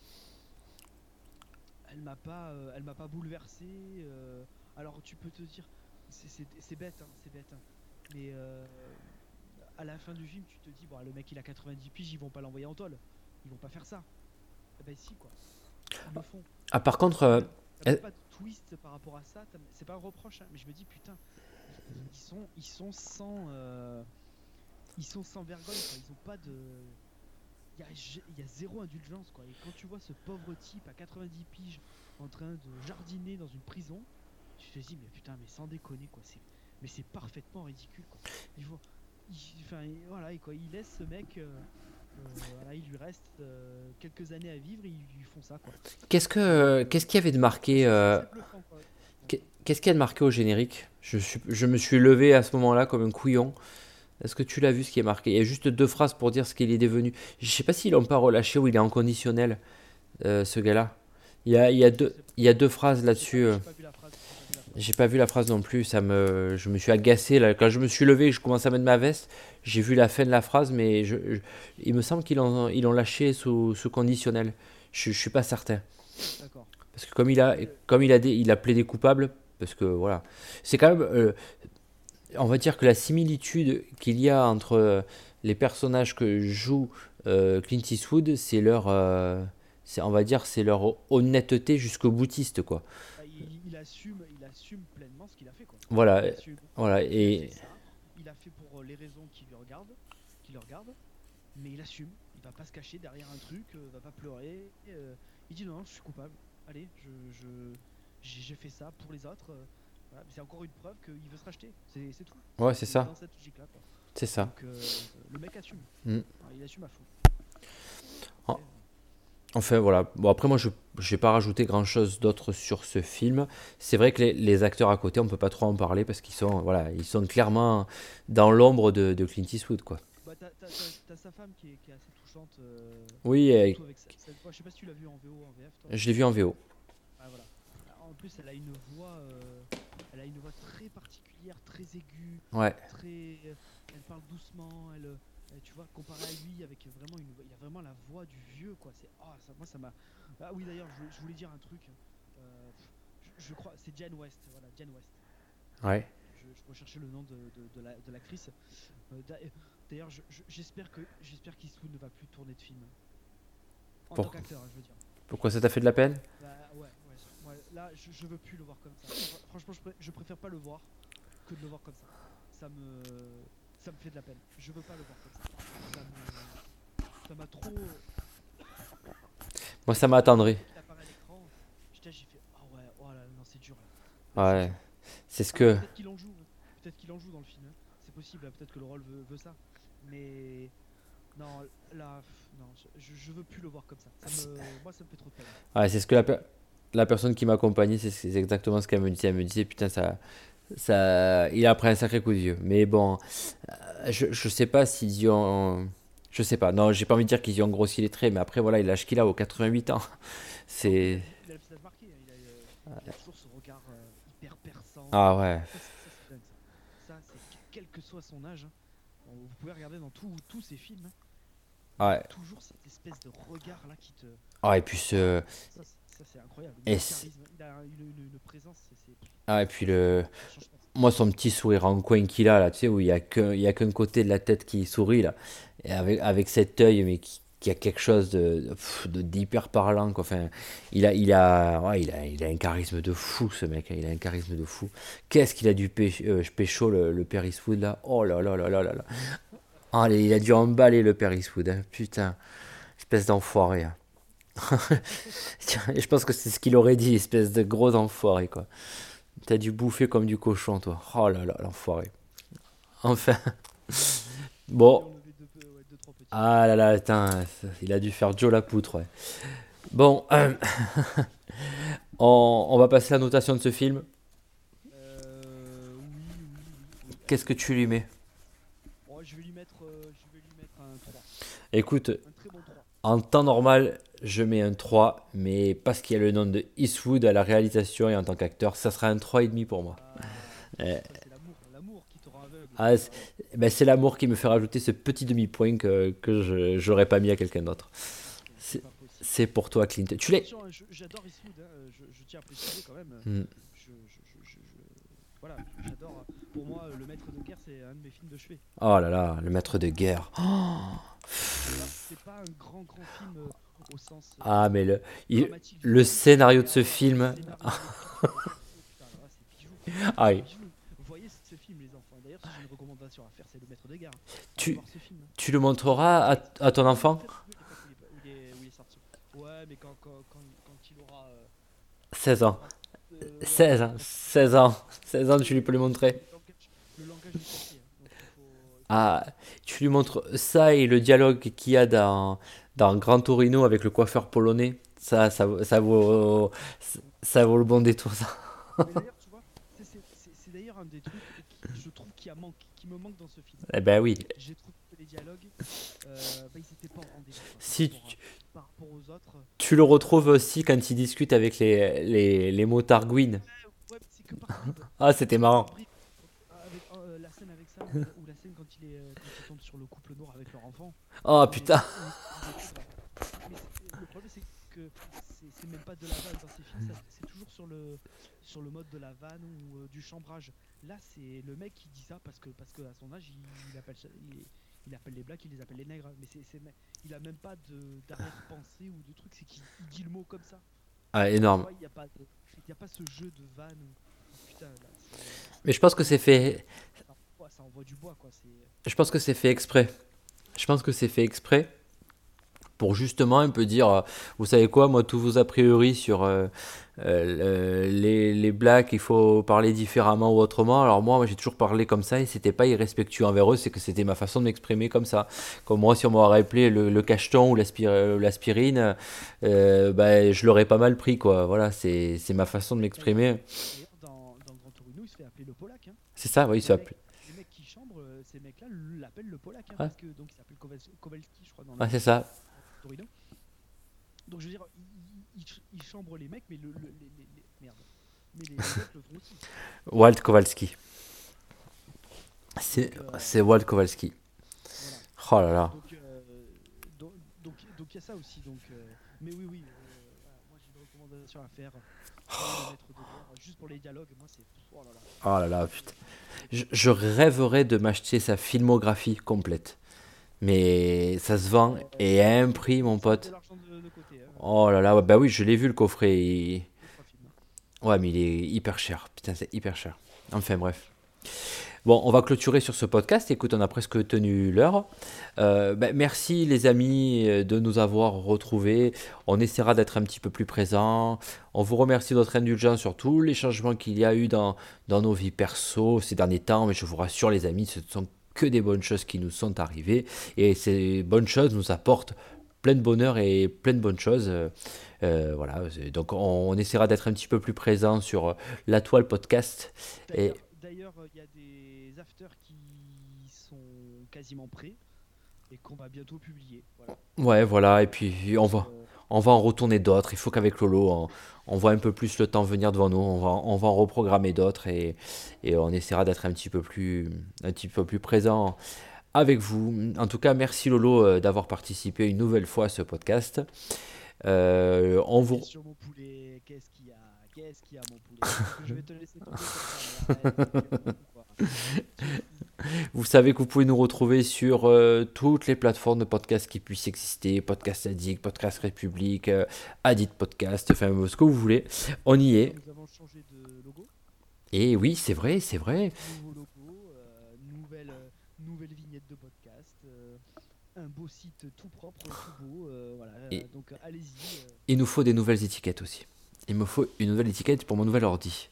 S2: elle m'a pas, euh, elle m'a pas bouleversé. euh, alors tu peux te dire, c'est c'est- c'est bête, hein, c'est bête, hein, mais euh, à la fin du film, tu te dis, bon, le mec il a quatre-vingt-dix piges, ils vont pas l'envoyer en tôle, ils vont pas faire ça. Eh ben si quoi, ils le font.
S1: Ah, par
S2: Et
S1: contre,
S2: t'as
S1: euh,
S2: même, t'as
S1: euh,
S2: même pas de twist par rapport à ça. t'as- C'est pas un reproche, hein, mais je me dis putain, ils, ils sont, ils sont sans, euh, ils sont sans vergogne, quoi. Ils ont pas de, il y a, gé- il y a zéro indulgence quoi. Et quand tu vois ce pauvre type à quatre-vingt-dix piges en train de jardiner dans une prison, tu te dis mais putain mais sans déconner quoi, c'est mais c'est parfaitement ridicule quoi. Il faut, il- enfin il- voilà et quoi, il laisse ce mec, euh, euh, voilà, il lui reste euh, quelques années à vivre, et ils lui font ça quoi.
S1: qu'est-ce que,
S2: Donc
S1: euh,
S2: euh,
S1: qu'est-ce qu'il y avait de
S2: c'est
S1: marqué,
S2: c'est-
S1: euh,
S2: c'est bluffant quoi.
S1: qu'est- qu'est-ce qu'il y a de marqué au générique? Je suis, je me suis levé à ce moment-là comme un couillon. Est-ce que tu l'as vu ce qui est marqué? Il y a juste deux phrases pour dire ce qu'il est devenu. Je sais pas s'ils l'ont pas relâché ou il est en conditionnel, euh, ce gars-là. Il y a, il y a
S2: Je
S1: deux,
S2: sais pas,
S1: il y a deux phrases
S2: j'ai pas,
S1: là-dessus. euh.
S2: j'ai pas vu la phrase, j'ai pas vu la phrase.
S1: J'ai pas vu la phrase non plus. Ça me, je me suis agacé là. Quand je me suis levé et que je commençais à mettre ma veste, j'ai vu la fin de la phrase, mais je, je- il me semble qu'ils l'ont, ils l'ont lâché sous, sous conditionnel. Je, je suis pas certain.
S2: D'accord.
S1: Parce que comme il a,
S2: Après, euh,
S1: comme il a, des- il a plaidé coupable, parce que voilà, c'est quand même, euh, on va dire que la similitude qu'il y a entre euh, les personnages que joue euh, Clint Eastwood, c'est leur, euh, c'est, on va dire, c'est leur honnêteté jusqu'au boutiste, quoi.
S2: bah, il, il assume, il assume pleinement ce qu'il a fait quoi.
S1: Voilà,
S2: Il assume.
S1: voilà,
S2: Il a fait
S1: et
S2: ça. Il a fait pour euh, les raisons qui lui regardent, qui le regardent, mais il assume. Il va pas se cacher derrière un truc, euh, va pas pleurer. euh, il dit non, non, je suis coupable. Allez, je, je, j'ai j'ai fait ça pour les autres. euh, voilà. C'est encore une preuve qu'il veut se racheter. C'est c'est tout.
S1: ouais, c'est
S2: Il est
S1: ça,
S2: dans cette logique-là quoi.
S1: c'est ça.
S2: Donc euh, le mec assume.
S1: Mm.
S2: Voilà, il assume à fond.
S1: En-
S2: après.
S1: Enfin voilà. Bon après moi je j'ai pas rajouté grand chose d'autre sur ce film. C'est vrai que les, les acteurs à côté on peut pas trop en parler parce qu'ils sont voilà ils sont clairement dans l'ombre de, de Clint Eastwood quoi.
S2: Bah, t'as, t'as- t'as- t'as sa femme qui est, qui est assez touchante, euh,
S1: Oui, euh,
S2: surtout avec ce- cette voix. Je sais pas si tu l'as vu en V O ou en V F, toi.
S1: je l'ai vu en V O.
S2: Ah, voilà. En plus, elle a une voix, euh, elle a une voix très particulière, très aiguë,
S1: Ouais.
S2: très. Elle parle doucement. Elle, euh, tu vois, comparé à lui, avec vraiment une, voix- il a vraiment la voix du vieux, quoi. C'est, ah, ça, moi, ça m'a. Ah oui, d'ailleurs, je, je voulais dire un truc. Euh, je, je crois, c'est Jane West. Voilà, Jane West.
S1: Ouais.
S2: Je, je recherchais le nom de, de, de la- de l'actrice. Euh, d'a- D'ailleurs, je- je- j'espère que j'espère qu'Eastwood ne va plus tourner de film en tant
S1: Pour-
S2: qu'acteur, hein, je veux dire.
S1: Pourquoi ça t'a fait de la peine?
S2: Bah, ouais, ouais, ouais. Là, je, je veux plus le voir comme ça. Fr- Franchement, je, pré- je préfère pas le voir que de le voir comme ça. Ça me, ça me fait de la peine. Je veux pas le voir comme ça. Ça me, ça m'a trop.
S1: Moi
S2: Dès
S1: ça m'a
S2: que,
S1: attendri.
S2: dès qu'il apparaît à l'écran, j'étais, j'ai fait, ah ouais, oh là, non, c'est dur là. Là, c'est
S1: Ouais.
S2: dur.
S1: C'est ce
S2: Alors
S1: que.
S2: peut-être qu'il en joue, hein. Peut-être qu'il en joue dans le film, hein. C'est possible, hein. Peut-être que le rôle veut, veut ça. Mais non, là, pff, non, je, je veux plus le voir comme ça. Ça me, moi, ça me fait trop de peine.
S1: Ouais, c'est ce que la, per- la personne qui m'accompagnait, c'est c'est exactement ce qu'elle me disait. Elle me disait, putain, ça, ça, il a pris un sacré coup de vieux. Mais bon, euh, je, je sais pas s'ils y ont. Je sais pas. Non, j'ai pas envie de dire qu'ils y ont grossi les traits, mais après, voilà, il a l'âge qu'il a, aux quatre-vingt-huit ans.
S2: Non, mais il a,
S1: C'est.
S2: il a le visage marqué, hein. Il a, euh, il a toujours ce regard euh, hyper perçant.
S1: Ah ouais.
S2: Ça, c'est ça, c'est dingue, ça. Ça, c'est quel que soit son âge, hein. Bon, vous pouvez regarder dans tous tous ses films, hein. Il a
S1: Ouais.
S2: toujours cette espèce de regard là qui te.
S1: Ah, et puis ce.
S2: Ça, c'est- ça, c'est incroyable. Il a
S1: Et
S2: un
S1: c-
S2: charisme, il a une, une- une présence, c'est, c'est-
S1: ah, et puis
S2: ça,
S1: le.
S2: ça change pas.
S1: Moi, son petit sourire en coin qu'il a, là, tu sais, où il y a que, il y a qu'un côté de la tête qui sourit, là. Et avec, avec cet œil, mais qui, qui a quelque chose de, pff, de- d'hyper parlant, quoi. Enfin, il a, il a, ouais, il a, il a un charisme de fou, ce mec, hein. Il a un charisme de fou. Qu'est-ce qu'il a dû pécho, euh, pécho, le, le Père Eastwood, là. Oh là là là là là là. Ah, il a dû emballer le Père Eastwood, hein. Putain, espèce d'enfoiré, hein. Tiens, et je pense que c'est ce qu'il aurait dit, espèce de gros enfoiré, quoi. T'as dû bouffer comme du cochon, toi. Oh là là, l'enfoiré. Enfin,
S2: Il
S1: bon.
S2: en avait deux, peu- ouais, deux, trois petits.
S1: Ah là là, attends, il a dû faire Joe la poutre, ouais. Bon, euh, on, on va passer à la notation de ce film.
S2: Euh, oui, oui, oui, oui.
S1: Qu'est-ce
S2: Allez.
S1: que tu lui mets?
S2: Oh, je vais lui mettre, euh, je vais lui mettre un trois.
S1: Écoute,
S2: Un très bon trois.
S1: en temps normal, je mets un trois, mais parce qu'il y a le nom de Eastwood à la réalisation et en tant qu'acteur, ça sera un trois virgule cinq pour moi.
S2: Ah,
S1: Euh,
S2: ça c'est l'amour, l'amour qui te rend aveugle.
S1: ah, c'est
S2: Ah,
S1: ben, c'est l'amour qui me fait rajouter ce petit demi-point que, que je j'aurais pas mis à quelqu'un d'autre.
S2: c'est c'est
S1: C'est
S2: pas possible.
S1: c'est pour toi, Clint. Tu l'es?
S2: Attention, hein, je- j'adore Eastwood, hein, euh, je, je tiens à préciser quand même. euh,
S1: Hmm.
S2: Je, je- je- je- je- voilà, j'adore. euh, Pour moi, euh, Le Maître de guerre, c'est un de mes films de chevet.
S1: Oh là là, le maître de guerre.
S2: C'est pas, c'est pas un grand, grand film euh, au sens euh,
S1: Ah, mais le, il-
S2: dramatique du
S1: le
S2: terme,
S1: scénario de
S2: mais
S1: ce
S2: alors,
S1: film.
S2: le scénario, les persos, putain, alors là, c'est bijou.
S1: Ah
S2: C'est
S1: oui.
S2: bijou. Vous voyez ce film, les enfants. D'ailleurs, si j'ai une recommandation à faire, c'est Le Maître de guerre. Allez
S1: Tu,
S2: voir ce film.
S1: tu le montreras à, à ton
S2: En
S1: enfant?
S2: fait, je sais pas où il est, où il est- où il est sorti. Ouais, mais quand, quand, quand, quand il aura. Euh,
S1: seize
S2: quand il
S1: ans.
S2: aura euh, ouais,
S1: seize ans.
S2: quand
S1: seize ans. seize ans, tu lui peux le montrer.
S2: le langage, le langage du sorcier, hein. Donc il faut, il faut
S1: Ah, tu lui montres ça et le dialogue qu'il y a dans, dans Gran Torino avec le coiffeur polonais. Ça, ça, vaut- ça vaut, ça vaut le bon détour, ça.
S2: Mais d'ailleurs, tu vois, c'est c'est- c'est- c'est d'ailleurs un des trucs qui, je trouve qui, a manque, qui me manque dans ce film.
S1: Eh ben oui.
S2: J'ai trouvé que les dialogues, euh, bah, ils étaient pas au rendez-vous, quoi, par
S1: Si
S2: rapport,
S1: tu,
S2: à- par rapport aux autres.
S1: tu le retrouves aussi quand il discute avec les, les, les motards Gwyn.
S2: Ouais, mais c'est que par bribes.
S1: Ah, c'était
S2: C'est que par
S1: marrant.
S2: bribes. Avec euh, la scène avec ça, ou, ou la scène quand il est, euh, quand il tombe sur le couple noir avec leur enfant.
S1: Oh
S2: Mais,
S1: putain.
S2: mais c'est- le problème, c'est que c'est c'est même pas de la vanne dans ces films, ça, c'est toujours sur le, sur le mode de la vanne ou euh, du chambrage. Là, c'est le mec qui dit ça parce que, parce que à son âge, il, il appelle, ça- il, il appelle les blacks, il les appelle les nègres. Mais c'est, c'est- il a même pas de, d'arrière-pensée ou de truc, c'est qu'il il dit le mot comme ça.
S1: Ah,
S2: Tu
S1: énorme.
S2: vois, il n'y a, pas de- il y a pas ce jeu de vanne. Où, putain, là, c'est-
S1: Mais je pense que c'est fait.
S2: ça, envoie, ça envoie du bois, quoi. C'est,
S1: Je pense que c'est fait exprès. Je pense que c'est fait exprès pour justement un peu dire, euh, vous savez quoi, moi, tous vos a priori sur euh, euh, le- les, les blacks, il faut parler différemment ou autrement. Alors moi, moi j'ai toujours parlé comme ça et c'était pas irrespectueux envers eux, c'est que c'était ma façon de m'exprimer comme ça. Comme moi, si on m'aurait appelé le, le cacheton ou l'aspir- euh, l'aspirine, euh, bah, je l'aurais pas mal pris, quoi. Voilà, c'est, c'est ma façon de
S2: D'ailleurs,
S1: m'exprimer.
S2: d'ailleurs dans, dans Grand Torino, il se fait appeler le Polac, hein.
S1: C'est ça, oui,
S2: Les
S1: ça
S2: mecs, les mecs qui chambrent, euh, ces mecs-là l'appellent le Polac, hein,
S1: ouais,
S2: parce que donc il s'appelle Kowals- Kowalski, je crois, dans
S1: ouais,
S2: le
S1: c'est ça.
S2: Torino. Donc je veux dire, ils, ils- ils chambrent les mecs, mais le, le- les, les- les- merde. Mais les, les autres le font aussi.
S1: Walt Kowalski. C'est,
S2: Donc euh,
S1: c'est Walt Kowalski.
S2: voilà.
S1: Oh là là.
S2: Donc euh, donc donc donc il y a ça aussi. Donc euh, mais oui oui. euh, voilà, moi j'ai une recommandation à faire. Prenez le maître de guerre, juste pour les dialogues. Moi c'est oh là là.
S1: Oh là là,
S2: C'est
S1: putain.
S2: c'est
S1: Je,
S2: top.
S1: je rêverais de m'acheter sa filmographie complète. Mais ça se vend
S2: Euh,
S1: et à un
S2: il faut,
S1: prix, mon
S2: il faut mettre de
S1: pote.
S2: l'argent de, de côté, hein,
S1: Oh là là, ouais, bah oui, je l'ai vu le coffret. il-
S2: deux trois films, hein.
S1: Ouais, mais il est hyper cher. Putain, c'est hyper cher. Enfin, bref. Bon, on va clôturer sur ce podcast. Écoute, on a presque tenu l'heure. Euh, ben, merci les amis euh, de nous avoir retrouvés. On essaiera d'être un petit peu plus présent. On vous remercie de votre indulgence sur tous les changements qu'il y a eu dans, dans nos vies perso ces derniers temps. Mais je vous rassure les amis, ce ne sont que des bonnes choses qui nous sont arrivées. Et ces bonnes choses nous apportent plein de bonheur et plein de bonnes choses. Euh, euh, voilà, c'est- donc on, on essaiera d'être un petit peu plus présent sur la toile podcast. Et
S2: D'ailleurs, d'ailleurs, il y a des afters qui sont quasiment prêts et qu'on va bientôt publier. Voilà.
S1: ouais, voilà, et puis on
S2: Plus,
S1: va,
S2: euh,
S1: on va en retourner d'autres. Il faut qu'avec Lolo, on, on voit un peu plus le temps venir devant nous. On va, on va en reprogrammer d'autres et, et on essaiera d'être un petit peu plus, un petit peu plus présent avec vous. En tout cas, merci Lolo euh, d'avoir participé une nouvelle fois à ce podcast. Euh, on
S2: Bien
S1: vous,
S2: sûr, mon poulet, qu'est-ce qu'il y a? Qu'est-ce qu'il y a, mon poulet? Tu crois que je vais te laisser tomber comme ça? Mais arrête, tu es fou, quoi. Tu es fou.
S1: Vous savez que vous pouvez nous retrouver sur euh, toutes les plateformes de podcast qui puissent exister, Podcast Addict, Podcast République, euh, Addict Podcast, enfin ce que vous voulez. On y
S2: D'ailleurs,
S1: est.
S2: nous avons changé de logo.
S1: Et oui, c'est vrai, c'est vrai.
S2: Nouveau logo, euh, nouvelle, euh, nouvelle vignette de podcast, euh, un beau site tout propre, tout beau. Euh, voilà,
S1: Et
S2: euh, donc euh, allez-y. euh.
S1: il nous faut des nouvelles étiquettes aussi. Il me faut une nouvelle étiquette pour mon nouvel ordi.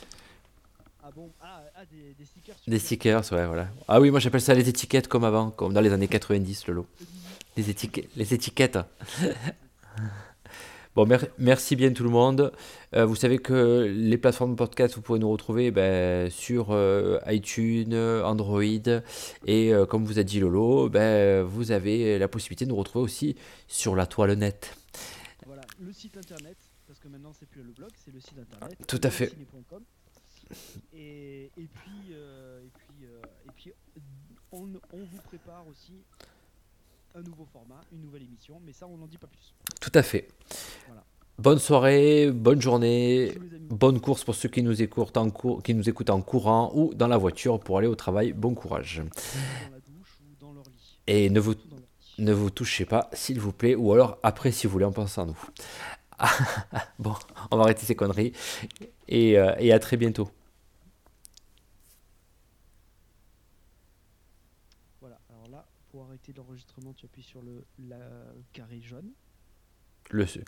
S2: Ah bon? Ah, ah, des, des stickers
S1: Des
S2: super.
S1: stickers, ouais, voilà. Ah oui, moi j'appelle ça les étiquettes comme avant, comme dans les années quatre-vingt-dix, Lolo.
S2: Le mini.
S1: Les étiquettes. Les étiquettes.
S2: C'est-
S1: Bon, mer- merci bien tout le monde. Euh, vous savez que les plateformes de podcast, vous pouvez nous retrouver ben, sur euh, iTunes, Android. Et euh, comme vous a dit Lolo, ben, vous avez la possibilité de nous retrouver aussi sur la toile net.
S2: Voilà, le site internet, parce que maintenant c'est plus le blog, c'est le site internet,
S1: Tout à fait.
S2: lolociné point com. Et, et puis, euh, et puis, euh, et puis on, on vous prépare aussi un nouveau format, une nouvelle émission, mais ça on n'en dit pas plus.
S1: Tout à fait.
S2: Voilà.
S1: Bonne soirée, bonne journée,
S2: Bisous les amis,
S1: bonne course pour ceux qui nous écoutent en, cour- qui nous écoutent en courant ou dans la voiture pour aller au travail. Bon courage.
S2: ou dans la douche, ou dans leur lit.
S1: Et ne vous,
S2: Surtout dans leur lit.
S1: ne vous touchez pas, s'il vous plaît, ou alors après, si vous voulez, en pensant à nous. Bon, on va arrêter ces conneries et, euh, et à très bientôt.
S2: Voilà, alors là, pour arrêter l'enregistrement, tu appuies sur le la carré jaune.
S1: Le,